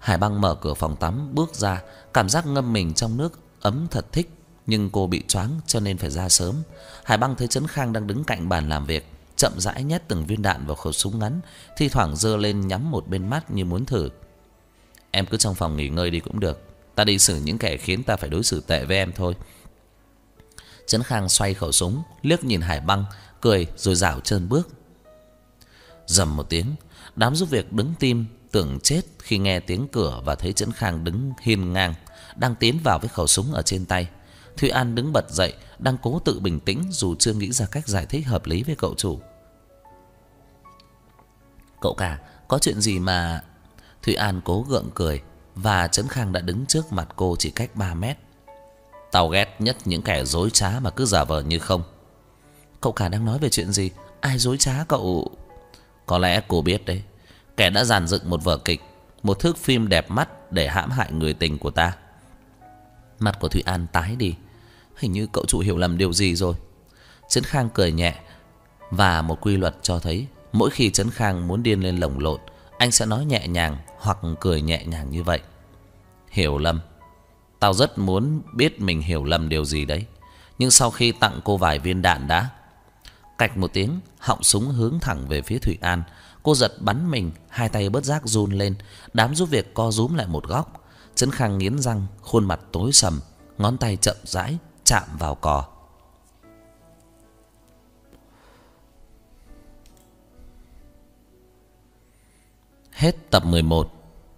Hải Băng mở cửa phòng tắm bước ra, cảm giác ngâm mình trong nước ấm thật thích. Nhưng cô bị choáng cho nên phải ra sớm. Hải Băng thấy Trấn Khang đang đứng cạnh bàn làm việc, chậm rãi nhét từng viên đạn vào khẩu súng ngắn, thi thoảng giơ lên nhắm một bên mắt như muốn thử. Em cứ trong phòng nghỉ ngơi đi cũng được, ta đi xử những kẻ khiến ta phải đối xử tệ với em thôi. Trấn Khang xoay khẩu súng, liếc nhìn Hải Băng, cười rồi rảo chân bước. Rầm một tiếng, đám giúp việc đứng tim tưởng chết khi nghe tiếng cửa và thấy Trấn Khang đứng hiên ngang, đang tiến vào với khẩu súng ở trên tay. Thụy An đứng bật dậy, đang cố tự bình tĩnh dù chưa nghĩ ra cách giải thích hợp lý với cậu chủ. Cậu cả, có chuyện gì mà... Thụy An cố gượng cười, và Trấn Khang đã đứng trước mặt cô chỉ cách ba mét. Tao ghét nhất những kẻ dối trá mà cứ giả vờ như không. Cậu cả đang nói về chuyện gì? Ai dối trá cậu? Có lẽ cô biết đấy. Kẻ đã dàn dựng một vở kịch, một thước phim đẹp mắt để hãm hại người tình của ta. Mặt của Thụy An tái đi. Hình như cậu chủ hiểu lầm điều gì rồi. Trấn Khang cười nhẹ. Và một quy luật cho thấy mỗi khi Trấn Khang muốn điên lên lồng lộn, anh sẽ nói nhẹ nhàng hoặc cười nhẹ nhàng như vậy. Hiểu lầm? Tao rất muốn biết mình hiểu lầm điều gì đấy. Nhưng sau khi tặng cô vài viên đạn đã. Cạch một tiếng, họng súng hướng thẳng về phía Thụy An. Cô giật bắn mình, hai tay bất giác run lên. Đám giúp việc co rúm lại một góc. Trấn Khang nghiến răng, khuôn mặt tối sầm, ngón tay chậm rãi chạm vào cò. Hết tập mười một.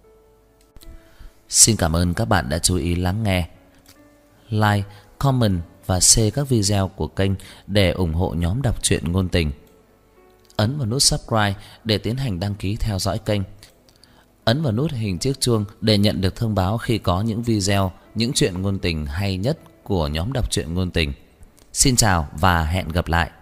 Xin cảm ơn các bạn đã chú ý lắng nghe. Like, comment và share các video của kênh để ủng hộ nhóm đọc truyện ngôn tình. Ấn vào nút subscribe để tiến hành đăng ký theo dõi kênh. Ấn vào nút hình chiếc chuông để nhận được thông báo khi có những video, những truyện ngôn tình hay nhất của nhóm đọc truyện ngôn tình. Xin chào và hẹn gặp lại.